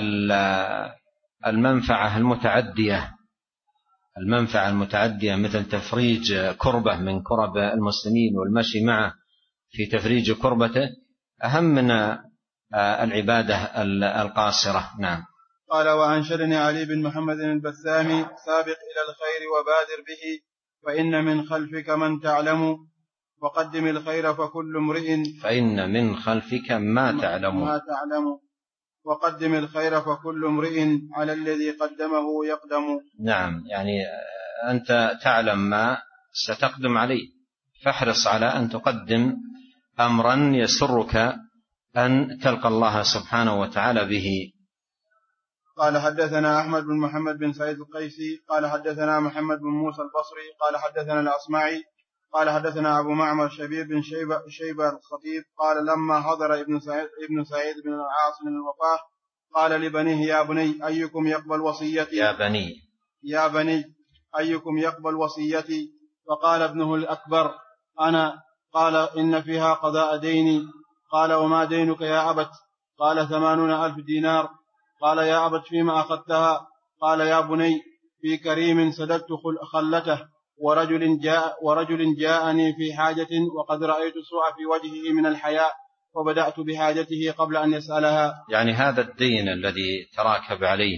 المنفعة المتعدية المنفعة المتعدية مثل تفريج كربة من كرب المسلمين والمشي معه في تفريج كربته أهم من العبادة القاصرة. نعم. قال وأنشدني علي بن محمد البسامي سابق إلى الخير وبادر به، فإن من خلفك من تعلم، وقدم الخير فكل امرئ فإن من خلفك ما تعلم ما تعلم وقدم الخير فكل امرئ على الذي قدمه يقدم. نعم، يعني أنت تعلم ما ستقدم عليه، فاحرص على أن تقدم أمرا يسرك أن تلقى الله سبحانه وتعالى به. قال حدثنا أحمد بن محمد بن سعيد القيسي قال حدثنا محمد بن موسى البصري قال حدثنا الأصمعي قال حدثنا أبو معمر شبيب بن شيبة, شيبة الخطيب قال لما حضر ابن سعيد, ابن سعيد بن العاص من الوفاة قال لبنيه يا بني أيكم يقبل وصيتي يا بني يا بني أيكم يقبل وصيتي فقال ابنه الأكبر أنا. قال إن فيها قضاء ديني. قال وما دينك يا أبت؟ قال ثمانون ألف دينار. قال يا أبت فيما أخذتها؟ قال يا بني في كريم سددت خلته، ورجل جاء ورجل جاءني في حاجة وقد رأيت سوء في وجهه من الحياء وبدأت بحاجته قبل أن يسألها. يعني هذا الدين الذي تراكب عليه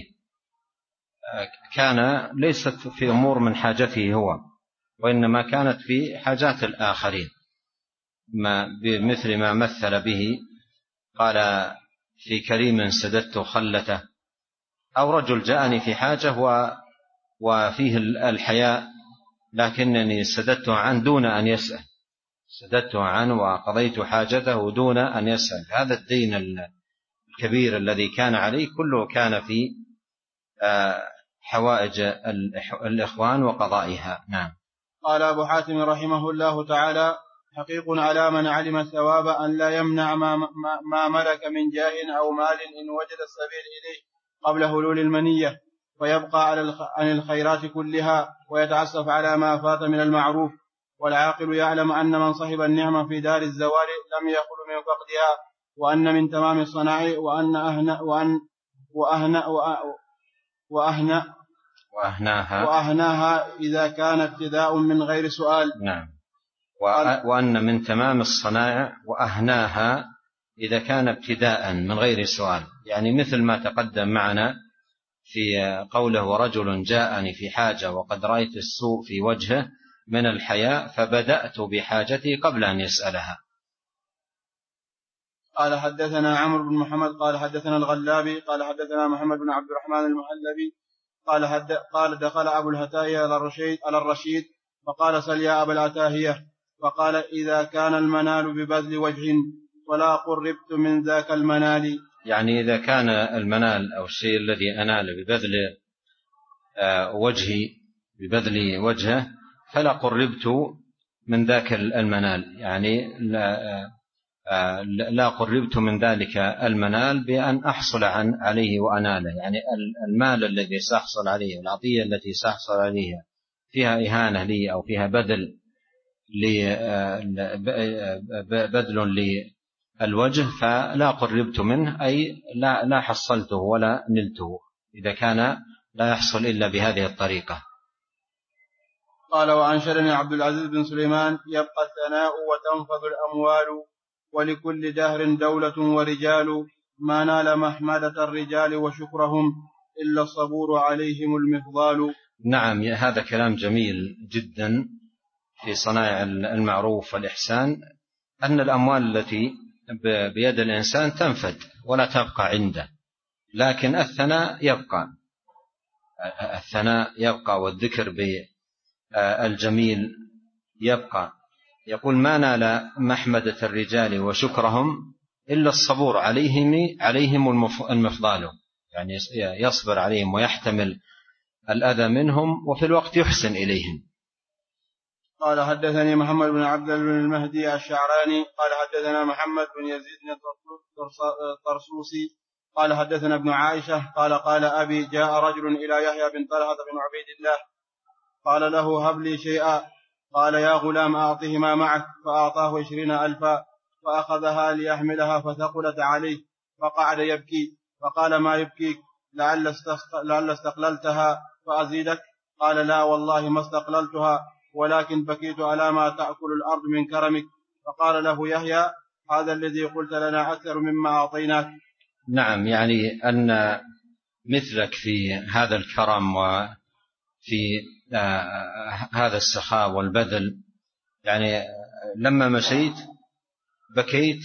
كان ليست في أمور من حاجته هو، وإنما كانت في حاجات الآخرين، ما بمثل ما مثل به قال في كريم سددت خلته، أو رجل جاءني في حاجة وفيه الحياء لكنني سددته عن دون أن يسأل، سددته عنه وقضيت حاجته دون أن يسأل. هذا الدين الكبير الذي كان عليه كله كان في حوائج الإخوان وقضائها. نعم. قال أبو حاتم رحمه الله تعالى: حقيق على من علم الثواب أن لا يمنع ما, ما ملك من جاه أو مال إن وجد السبيل إليه قبل هلول المنية، ويبقى عن الخيرات كلها ويتعسف على ما فات من المعروف. والعاقل يعلم أن من صحب النعمة في دار الزوال لم يخل من فقدها، وأن من تمام الصناع وأن أهنأ وأن وأهنأ وأهنأ وأهناها وأهناها إذا كان ابتداء من غير سؤال. نعم. وأن من تمام الصنائع وأهناها إذا كان ابتداء من غير سؤال، يعني مثل ما تقدم معنا في قوله: ورجل جاءني في حاجة وقد رأيت السوء في وجهه من الحياء فبدأت بحاجتي قبل أن يسألها. قال حدثنا عمرو بن محمد قال حدثنا الغلابي قال حدثنا محمد بن عبد الرحمن المهلبي قال حد قال دخل أبو الهتاهية على الرشيد على الرشيد فقال: سل يا أبا الهتاهية. فقال: إذا كان المنال ببذل وجه ولا قربت من ذاك المنال. يعني إذا كان المنال أو الشيء الذي أنال ببذل وجهي ببذل وجهه فلا قربت من ذاك المنال، يعني لا, لا قربت من ذلك المنال بأن أحصل عن عليه وأناله. يعني المال الذي سأحصل عليه والعطية التي سأحصل عليها فيها إهانة لي أو فيها بذل بذل للوجه فلا قربت منه، أي لا, لا حصلته ولا نلته إذا كان لا يحصل إلا بهذه الطريقة. قال: وأنشدني عبد العزيز بن سليمان: يبقى الثناء وتنفذ الأموال ولكل دهر دولة ورجال، ما نال محمدة الرجال وشكرهم إلا الصبور عليهم المفضال. نعم، هذا كلام جميل جدا في صنائع المعروف والإحسان، أن الأموال التي بيد الإنسان تنفد ولا تبقى عنده، لكن الثناء يبقى الثناء يبقى والذكر بالجميل يبقى. يقول: ما نال محمدة الرجال وشكرهم إلا الصبور عليهم عليهم المفضال، يعني يصبر عليهم ويحتمل الأذى منهم وفي الوقت يحسن إليهم. قال: حدثني محمد بن عبد بن المهدي الشعراني قال حدثنا محمد بن يزيد الطرسوسي قال حدثنا ابن عائشة قال: قال أبي: جاء رجل إلى يحيى بن طلحة بن عبيد الله قال له: هب لي شيئا. قال: يا غلام أعطه ما معك. فأعطاه عشرين ألفا فأخذها ليحملها فثقلت عليه فقعد يبكي. فقال: ما يبكيك؟ لعل استقللتها فأزيدك؟ قال: لا والله ما استقللتها، ولكن بكيت على ما تأكل الأرض من كرمك. فقال له يحيى: هذا الذي قلت لنا أكثر مما أعطيناك. نعم، يعني أن مثلك في هذا الكرم وفي هذا السخاء والبذل، يعني لما مشيت بكيت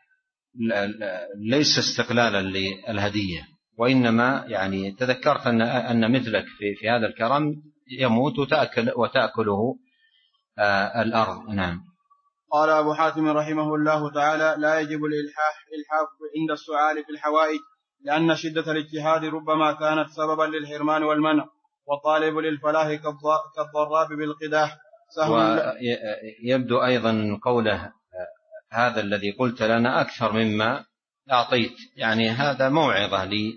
ليس استقلالا للهدية، وإنما يعني تذكرت أن أن مثلك في في هذا الكرم يموت وتأكل وتأكله الأرض. نعم. قال أبو حاتم رحمه الله تعالى: لا يجب الإلحاح الإلحاح عند السؤال في الحوائج، لأن شدة الاجتهاد ربما كانت سببا للحرمان والمنع، وطالب للفلاح كالضراب بالقداح. ويبدو أيضا قوله: هذا الذي قلت لنا أكثر مما أعطيت، يعني هذا موعظة لي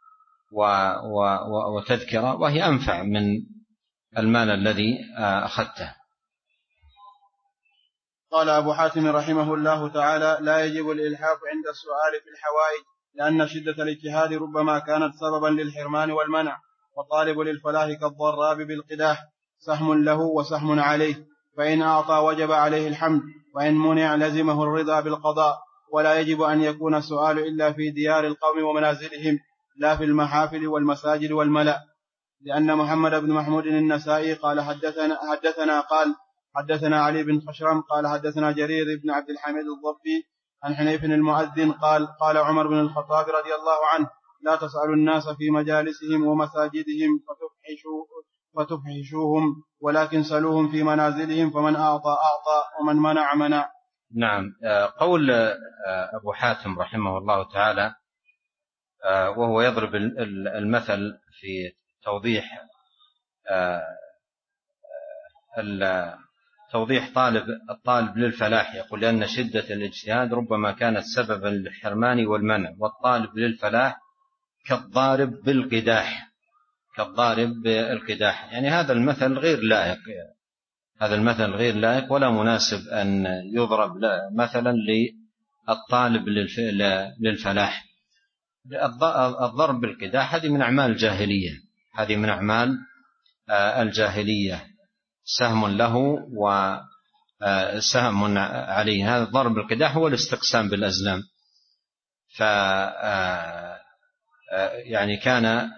وتذكرة، وهي أنفع من المال الذي أخذته. قال أبو حاتم رحمه الله تعالى: لا يجب الإلحاح عند السؤال في الحوائج، لأن شدة الاجتهاد ربما كانت سببا للحرمان والمنع، وطالب للفلاح كالضراب بالقداح، سهم له وسهم عليه، فإن أعطى وجب عليه الحمد، وإن منع لزمه الرضا بالقضاء. ولا يجب أن يكون السؤال إلا في ديار القوم ومنازلهم، لا في المحافل والمساجد والملأ، لأن محمد بن محمود النسائي قال حدثنا, حدثنا قال حدثنا علي بن خشرم قال حدثنا جرير بن عبد الحميد الضبي عن حنيف المؤذن قال: قال عمر بن الخطاب رضي الله عنه: لا تسألوا الناس في مجالسهم ومساجدهم فتفحشوا, فتفحشوهم، ولكن سلوهم في منازلهم، فمن أعطى أعطى ومن منع منع. نعم. قول أبو حاتم رحمه الله تعالى وهو يضرب المثل في توضيح توضيح طالب الطالب للفلاح، يقول لأن شدة الاجتهاد ربما كانت سببا للحرمان والمنع، والطالب للفلاح كالضارب بالقداح كالضارب بالقداح يعني هذا المثل غير لائق هذا المثل غير لائق ولا مناسب أن يضرب مثلا للطالب للفلاح. الضرب بالقداح هذه من أعمال الجاهلية هذه من أعمال الجاهلية سهم له وسهم عليه. هذا الضرب بالقداح هو الاستقسام بالأزلام. ف يعني كان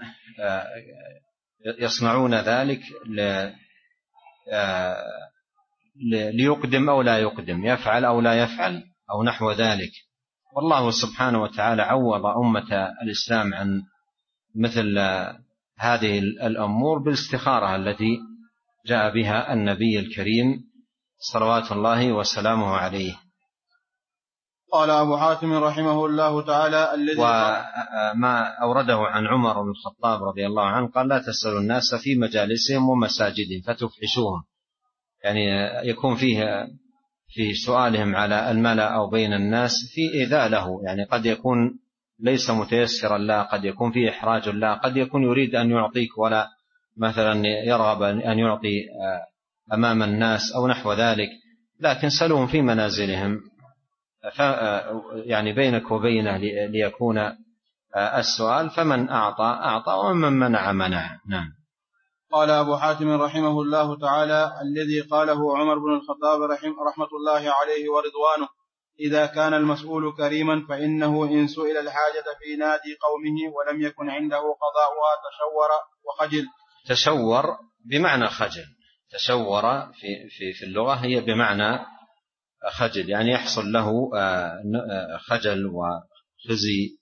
يصنعون ذلك ليقدم أو لا يقدم، يفعل أو لا يفعل أو نحو ذلك. والله سبحانه وتعالى عوض أمة الإسلام عن مثل هذه الأمور بالاستخارة التي جاء بها النبي الكريم صلوات الله وسلامه عليه. قال أبو حاتم رحمه الله تعالى الذي وما أورده عن عمر بن الخطاب رضي الله عنه قال لا تسألوا الناس في مجالسهم ومساجدهم فتفحشوهم، يعني يكون فيه في سؤالهم على الملأ أو بين الناس في إيذاء له، يعني قد يكون ليس متيسرا لا، قد يكون فيه إحراج لا، قد يكون يريد أن يعطيك ولا مثلا يرغب أن يعطي أمام الناس أو نحو ذلك، لكن سلوهم في منازلهم يعني بينك وبينه ليكون السؤال، فمن أعطى أعطى ومن منع منع. نعم. قال أبو حاتم رحمه الله تعالى الذي قاله عمر بن الخطاب رحمة الله عليه ورضوانه إذا كان المسؤول كريما فإنه إن سئل الحاجة في نادي قومه ولم يكن عنده قضاؤها تشور وخجل. تشور بمعنى خجل، تشور في, في, في اللغة هي بمعنى خجل، يعني يحصل له خجل وخزي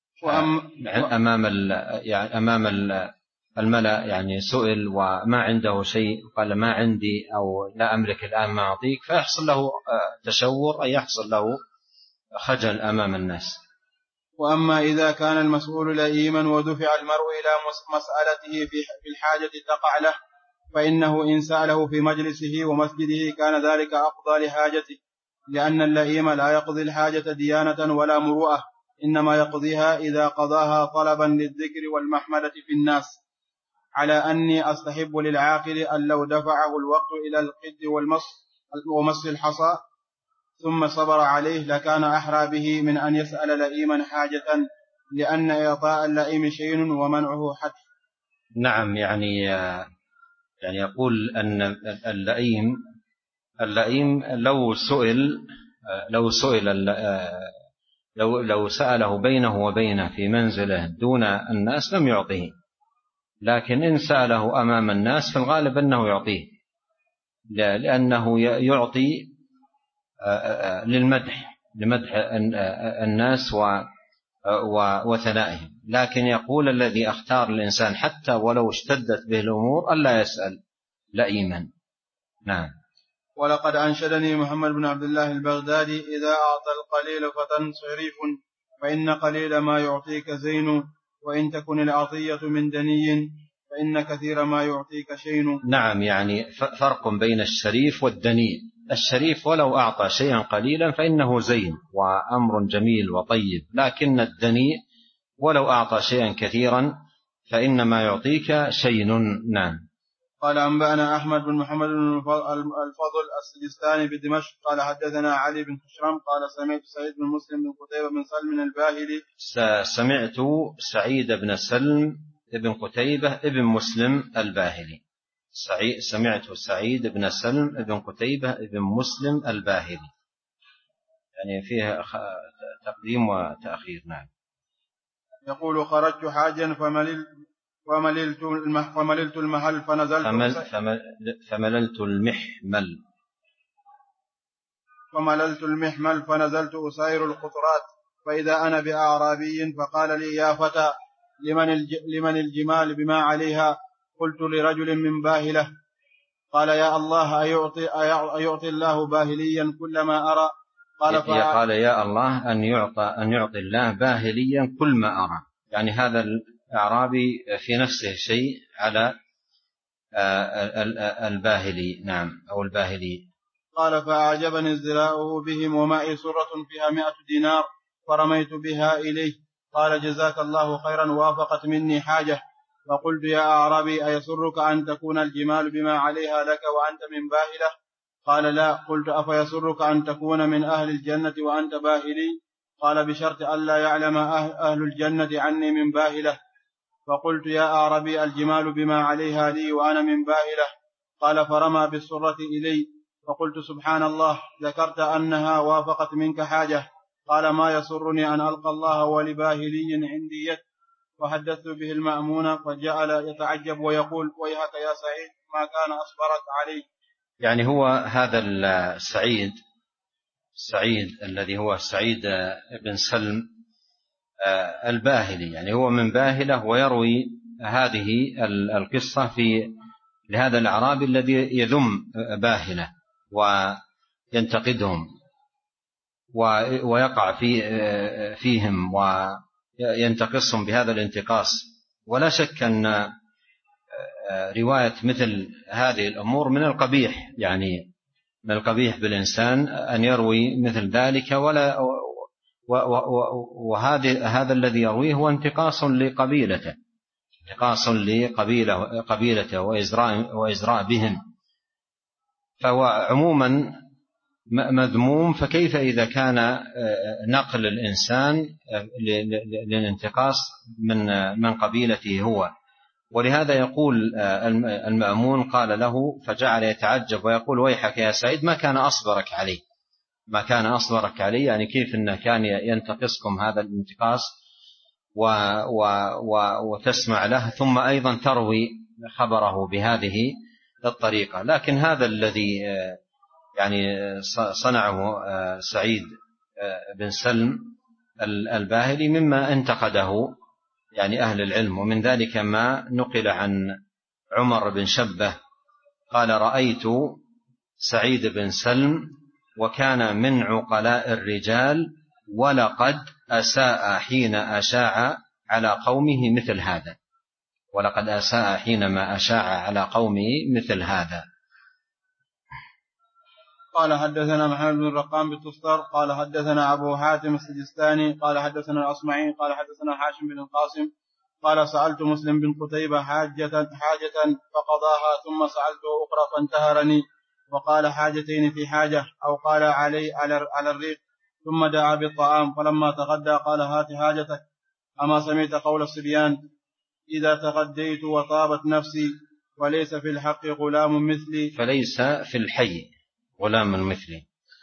أمام يعني أمام الملأ، يعني سئل وما عنده شيء قال ما عندي أو لا أملك الآن ما أعطيك، فيحصل له تشور أي يحصل له خجل أمام الناس. وأما إذا كان المسؤول لئيما ودفع المرء إلى مسألته في الحاجة تقع له فإنه إن سأله في مجلسه ومسجده كان ذلك أقضى لحاجته، لأن اللئيم لا يقضي الحاجة ديانة ولا مروءة، إنما يقضيها إذا قضاها طلبا للذكر والمحمدة في الناس، على أني أستحب للعاقل أن لو دفعه الوقت إلى القد والمص ومص الحصى ثم صبر عليه لكان أحرى به من أن يسأل لئيما حاجة، لأن إعطاء اللئيم شيء ومنعه حتف. نعم. يعني يعني يقول أن اللئيم اللئيم لو سئل لو سئل لو لو سأله بينه وبينه في منزله دون الناس لم يعطيه، لكن إن سأله أمام الناس في الغالب أنه يعطيه، لأنه يعطي للمدح لمدح الناس وثنائهم. لكن يقول الذي اختار الإنسان حتى ولو اشتدت به الأمور ألا يسأل لئيما. نعم. ولقد أنشدني محمد بن عبد الله البغدادي إذا أعطى القليل فتنصريف فإن قليل ما يعطيك زين، وإن تكن العطية من دني فإن كثير ما يعطيك شين. نعم. يعني فرق بين الشريف والدني. الشريف ولو أعطى شيئا قليلا فإنه زين وأمر جميل وطيب، لكن الدني ولو أعطى شيئا كثيرا فإنما يعطيك شين. نعم. قال أنبأنا أحمد بن محمد بن الفضل السجستاني بدمشق قال حدثنا علي بن خشرم قال سمعت سعيد بن مسلم بن قتيبة بن سلم الباهلي سمعت سعيد بن سلم بن قتيبة بن مسلم الباهلي سمعت سعيد بن سلم بن قتيبة بن مسلم الباهلي، يعني فيها تقديم وتأخير. نعم. يقول خرجت حاجا فمللت فمللت فمللت المحل فنزلت فمل فمللت المحمل فمللت المحمل فنزلت أسير القطرات فإذا أنا بأعرابي فقال لي يا فتى لمن, الج... لمن الجمال بما عليها؟ قلت لرجل من باهلة قال يا الله أيعطي, أيعطي الله باهليا كل ما أرى؟ قال, قال يا الله أن يعطى, أن يعطي الله باهليا كل ما أرى، يعني هذا الأعرابي في نفسه شيء على الباهلي. نعم، أو الباهلي. قال فأعجبني ازدراؤه بهم ومعي سرة فيها مائة دينار فرميت بها إليه. قال جزاك الله خيرا، وافقت مني حاجة. فقلت يا أعرابي أيسرك أن تكون الجمال بما عليها لك وأنت من باهلة؟ قال لا. قلت أفيسرك أن تكون من أهل الجنة وأنت باهلي؟ قال بشرط ألا يعلم أهل الجنة عني من باهلة. فقلت يا أعرابي الجمال بما عليها لي وأنا من باهلة؟ قال فرمى بالسرة إلي. فقلت سبحان الله، ذكرت أنها وافقت منك حاجة. قال ما يسرني أن ألقى الله ولباهلي عندي يد. وحدثت به المأمون فجعل يتعجب ويقول ويحك يا سعيد ما كان أصبرك عليه. يعني هو هذا السعيد سعيد الذي هو سعيد بن سلم الباهلي، يعني هو من باهلة، ويروي هذه القصة في لهذا الأعرابي الذي يذم باهلة وينتقدهم ويقع في فيهم وينتقصهم بهذا الانتقاص. ولا شك أن رواية مثل هذه الأمور من القبيح، يعني من القبيح بالإنسان أن يروي مثل ذلك، ولا وهذا هذا الذي يرويه هو انتقاص لقبيلته انتقاص لقبيلة قبيلته وإزراء وإزراء بهم، فهو عموما مذموم. فكيف إذا كان نقل الإنسان للانتقاص من من قبيلته هو؟ ولهذا يقول المأمون قال له فجعل يتعجب ويقول ويحك يا سعيد ما كان أصبرك عليه ما كان أصبرك عليه يعني كيف إنه كان ينتقصكم هذا الانتقاص و و و وتسمع له، ثم أيضا تروي خبره بهذه الطريقة. لكن هذا الذي يعني صنعه سعيد بن سلم الباهلي مما انتقده يعني أهل العلم، ومن ذلك ما نقل عن عمر بن شبه قال رأيت سعيد بن سلم وكان من عقلاء الرجال ولقد أساء حين أشاع على قومه مثل هذا ولقد أساء حينما أشاع على قومه مثل هذا. قال حدثنا محمد بن الرقام بالتستر قال حدثنا أبو حاتم السجستاني قال حدثنا الأصمعي قال حدثنا حاشم بن القاسم قال سألت مسلم بن قتيبة حاجة, حاجة فقضاها ثم سألته أخرى فانتهرني وقال حاجتين في حاجة أو قال علي على الريق ثم دعا بالطعام فلما تغدى قال هات حاجتك. أما سمعت قول الصبيان إذا تغديت وطابت نفسي وليس في الحق غلام مثلي فليس في الحي غلام مثلي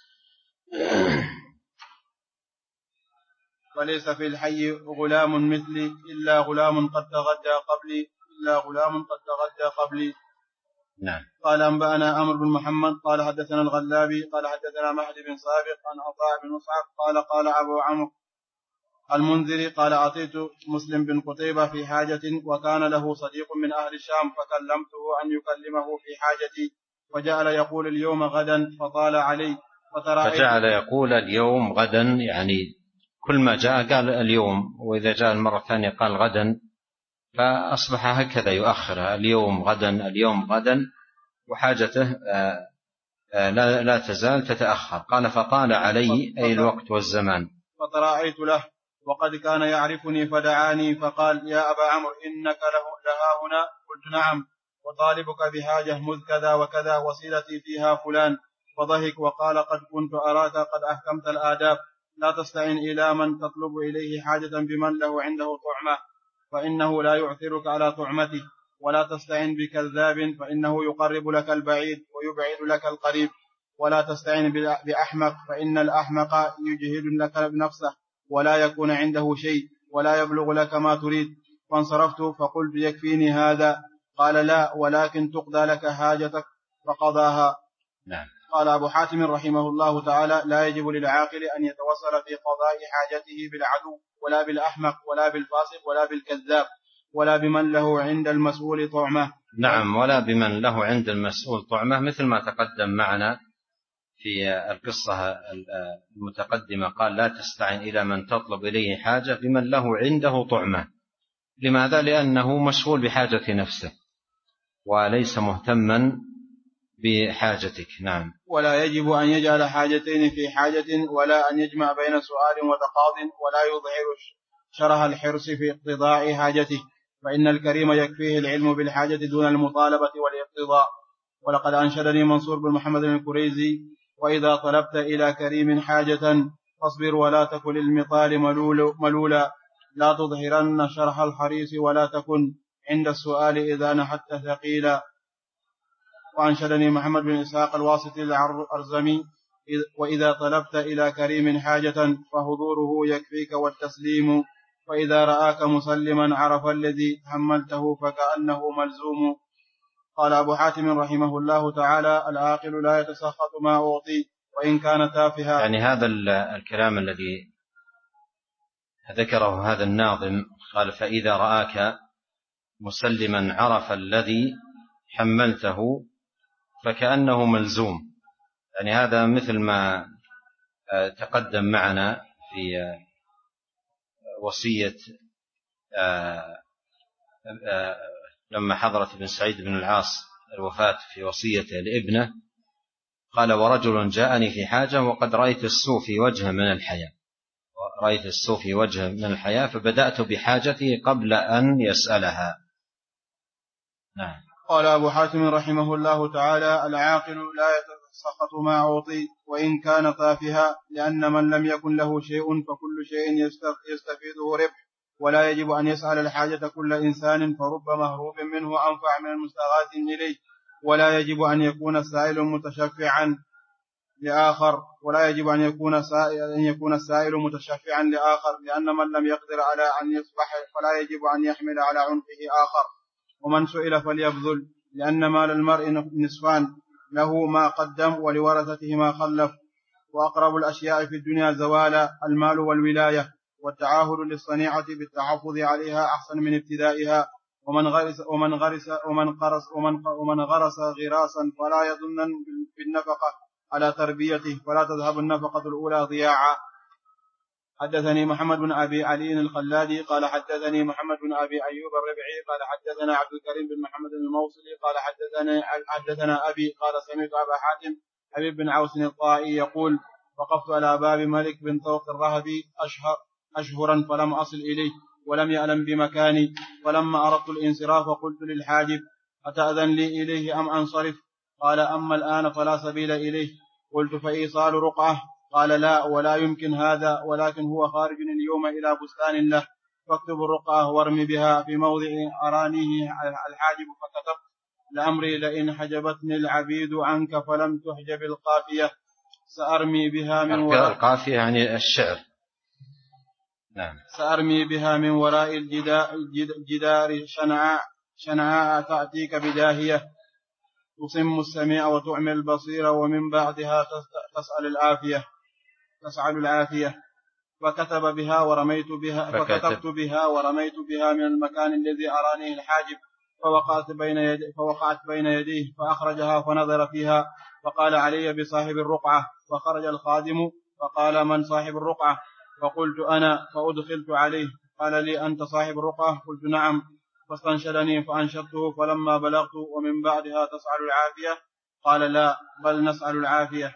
وليس في الحي غلام مثلي إلا غلام قد تغدى قبلي إلا غلام قد تغدى قبلي. نعم. قال أنبأنا أمر بن محمد قال حدثنا الغلابي قال حدثنا مهدي بن سابق عن عطاء بن مصعب قال قال أبو عمرو المنذري قال أعطيت مسلم بن قتيبة في حاجة وكان له صديق من أهل الشام فكلمته أن يكلمه في حاجتي وجعل يقول اليوم غدا فطال علي فجعل يقول اليوم غدا، يعني كل ما جاء قال اليوم، وإذا جاء المرة الثانية قال غدا، فأصبح هكذا يؤخر اليوم غدا اليوم غدا وحاجته لا, لا تزال تتأخر. قال فطال علي أي الوقت والزمان فتراعيت له وقد كان يعرفني فدعاني فقال يا أبا عمرو إنك له لها هنا؟ قلت نعم وطالبك بحاجة مذ كذا وكذا وصلتي فيها فلان. فضحك وقال قد كنت أراك قد أحكمت الآداب لا تستعن إلى من تطلب إليه حاجة بمن له عنده طعمة فإنه لا يعثرك على طعمته ولا تستعن بكذاب فإنه يقرب لك البعيد ويبعد لك القريب ولا تستعن بأحمق فإن الأحمق يجهد لك نفسه ولا يكون عنده شيء ولا يبلغ لك ما تريد. فانصرفت فقلت يكفيني هذا؟ قال لا ولكن تقضى لك حاجتك فقضاها. نعم. قال أبو حاتم رحمه الله تعالى لا يجب للعاقل أن يتوصل في قضاء حاجته بالعدو ولا بالأحمق ولا بالفاسق ولا بالكذاب ولا بمن له عند المسؤول طعمة. نعم، ولا بمن له عند المسؤول طعمة، مثل ما تقدم معنا في القصة المتقدمة، قال لا تستعن إلى من تطلب إليه حاجة بمن له عنده طعمة. لماذا؟ لأنه مشغول بحاجة نفسه وليس مهتما بحاجتك. نعم. ولا يجب أن يجعل حاجتين في حاجة، ولا أن يجمع بين سؤال وتقاض، ولا يظهر شره الحرص في اقتضاء حاجته، فإن الكريم يكفيه العلم بالحاجة دون المطالبة والاقتضاء. ولقد أنشدني منصور بن محمد الكريزي: وإذا طلبت إلى كريم حاجة فاصبر ولا تكن للمطال ملولا، لا تظهرن شرح الحريص ولا تكن عند السؤال إذا نحت ثقيلا. وأنشدني محمد بن إسحاق الواسطي الأرزمي: وإذا طلبت إلى كريم حاجة فحضوره يكفيك والتسليم، وإذا رآك مسلما عرف الذي حملته فكأنه ملزوم. قال أبو حاتم رحمه الله تعالى: العاقل لا يتسخط ما أعطي وإن كان تافها. يعني هذا الكلام الذي ذكره هذا الناظم، قال: فإذا رآك مسلما عرف الذي حملته فكأنه ملزوم، يعني هذا مثل ما تقدم معنا في وصية لما حضرت ابن سعيد بن العاص الوفاة في وصيته لابنه، قال: ورجل جاءني في حاجة وقد رأيت السوء في وجهه من الحياة رأيت السوء في وجهه من الحياة فبدأت بحاجته قبل أن يسألها. نعم. قال أبو حاتم رحمه الله تعالى: العاقل لا يتسخط ما أعطي وإن كان تافها، لأن من لم يكن له شيء فكل شيء يستفيده ربح، ولا يجب أن يسأل الحاجة كل إنسان، فرب مهروب منه أنفع من المستغاث إليه. ولا يجب أن يكون السائل متشفعا لآخر ولا يجب أن يكون أن يكون السائل متشفعا لآخر، لأن من لم يقدر على أن يصبح فلا يجب أن يحمل على عنقه آخر. ومن سئل فليبذل، لأن مال المرء نصفان: له ما قدم ولورثته ما خلف. وأقرب الأشياء في الدنيا زوالا المال والولاية، والتعاهد للصنيعة بالتحفظ عليها أحسن من ابتدائها. ومن غرس ومن غرس ومن غرس ومن, ومن غرس غراسا فلا يظن بالنفقة على تربيته، فلا تذهب النفقة الأولى ضياعا. حدثني محمد بن أبي علي الخلادي قال حدثني محمد بن أبي أيوب الربعي قال حدثنا عبد الكريم بن محمد الموصلي قال حدثنا حدثنا أبي قال سمعت أبا حاتم حبيب بن عوس الطائي يقول: وقفت على باب ملك بن طوق الرهبي أشهر أشهرا فلم أصل إليه ولم يعلم بمكاني، ولما أردت الانصراف قلت للحاجب: أتأذن لي إليه أم أنصرف؟ قال: أما الآن فلا سبيل إليه. قلت: فإيصال رقعة؟ قال: لا، ولا يمكن هذا، ولكن هو خارج اليوم إلى بستان له، فاكتب الرقعة وارمي بها في موضع أرانيه الحاجب. فكتبت: لأمري لئن حجبتني العبيد عنك فلم تحجب القافية سأرمي بها من وراء القافية يعني الشعر. نعم. سأرمي بها من وراء الجدار شنعاء شنعاء تأتيك بداهية تصم السميع وتعمي البصير، ومن بعدها تسأل العافية تسأل العافية. فكتب بها ورميت بها فكتبت بها ورميت بها من المكان الذي أرانيه الحاجب، فوقعت بين يديه فوقعت بين يديه فأخرجها فنظر فيها فقال: علي بصاحب الرقعة. فخرج الخادم فقال: من صاحب الرقعة؟ فقلت: أنا. فأدخلت عليه قال لي: أنت صاحب الرقعة؟ قلت: نعم. فاستنشدني فأنشدته، فلما بلغت: ومن بعدها تسأل العافية؟ قال: لا، بل نسأل العافية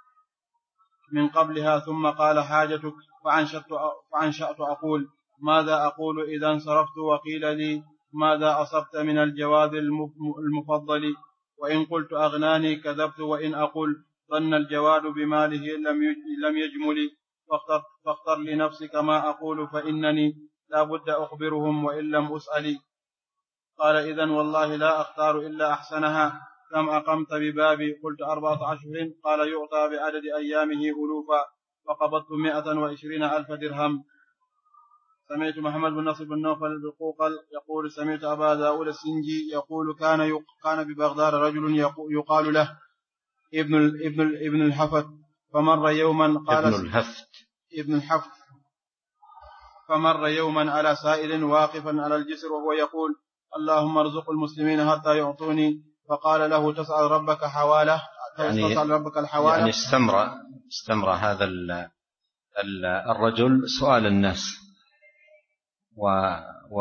من قبلها. ثم قال: حاجتك؟ فأنشأت أقول: ماذا أقول إذا انصرفت وقيل لي: ماذا أصبت من الجواد المفضل؟ وإن قلت أغناني كذبت، وإن أقول ظن الجواد بماله لم يجمل. فاختر, فاختر لنفسك ما أقول، فإنني لا بد أخبرهم وإن لم أسألي. قال: إذن والله لا أختار إلا أحسنها. كم أقمت ببابي؟ قلت: أربعة أشهر. قال: يعطى بعدد أيامه ألوفا. فقبضت مائة وعشرين ألف درهم. سمعت محمد بن نصر بن نوفل البقوقل يقول: سمعت أبا داود السنجي يقول: كان كان ببغداد رجل يقال له ابن ابن ابن الحفت، فمر يوما قال: ابن الهفت ابن الحفت فمر يوما على سائل واقفا على الجسر وهو يقول: اللهم ارزق المسلمين حتى يعطوني، فقال له: تسأل ربك حواله، يعني تسأل ربك الحواله. يعني استمر استمر هذا ال ال الرجل سؤال الناس و و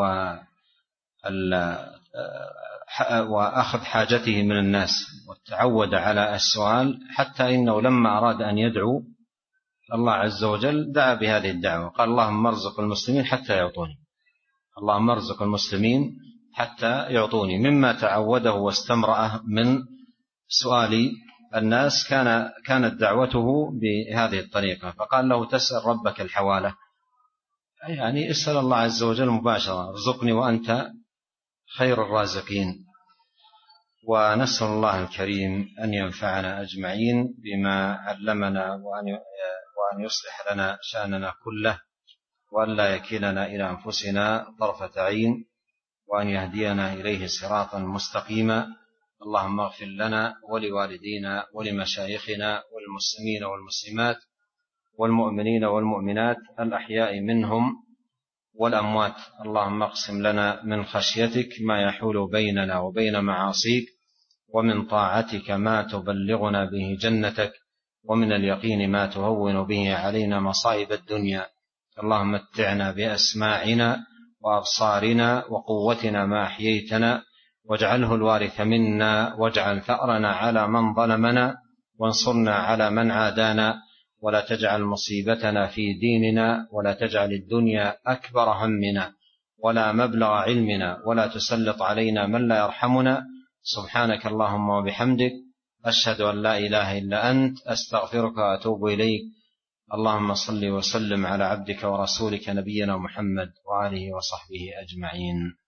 وأخذ حاجته من الناس، وتعود على السؤال، حتى إنه لما أراد أن يدعو الله عز وجل دعا بهذه الدعوة، قال: اللهم ارزق المسلمين حتى يعطوني، اللهم ارزق المسلمين حتى يعطوني، مما تعوده واستمرأه من سؤال الناس. كان كانت دعوته بهذه الطريقة، فقال له: تسأل ربك الحوالة، يعني اسأل الله عز وجل مباشرة: ارزقني وأنت خير الرازقين. ونسأل الله الكريم أن ينفعنا أجمعين بما علمنا، وأن يصلح لنا شأننا كله، وأن لا يكلنا إلى أنفسنا طرفة عين، وأن يهدينا إليه صراطا مستقيما. اللهم اغفر لنا ولوالدينا ولمشايخنا والمسلمين والمسلمات والمؤمنين والمؤمنات الأحياء منهم والأموات. اللهم اقسم لنا من خشيتك ما يحول بيننا وبين معاصيك، ومن طاعتك ما تبلغنا به جنتك، ومن اليقين ما تهون به علينا مصائب الدنيا. اللهم متعنا بأسماعنا وأبصارنا وقوتنا ما أحييتنا، واجعله الوارث منا، واجعل ثأرنا على من ظلمنا، وانصرنا على من عادانا، ولا تجعل مصيبتنا في ديننا، ولا تجعل الدنيا أكبر همنا ولا مبلغ علمنا، ولا تسلط علينا من لا يرحمنا. سبحانك اللهم وبحمدك، أشهد أن لا إله إلا أنت، أستغفرك وأتوب إليك. اللهم صل وسلم على عبدك ورسولك نبينا محمد وآله وصحبه أجمعين.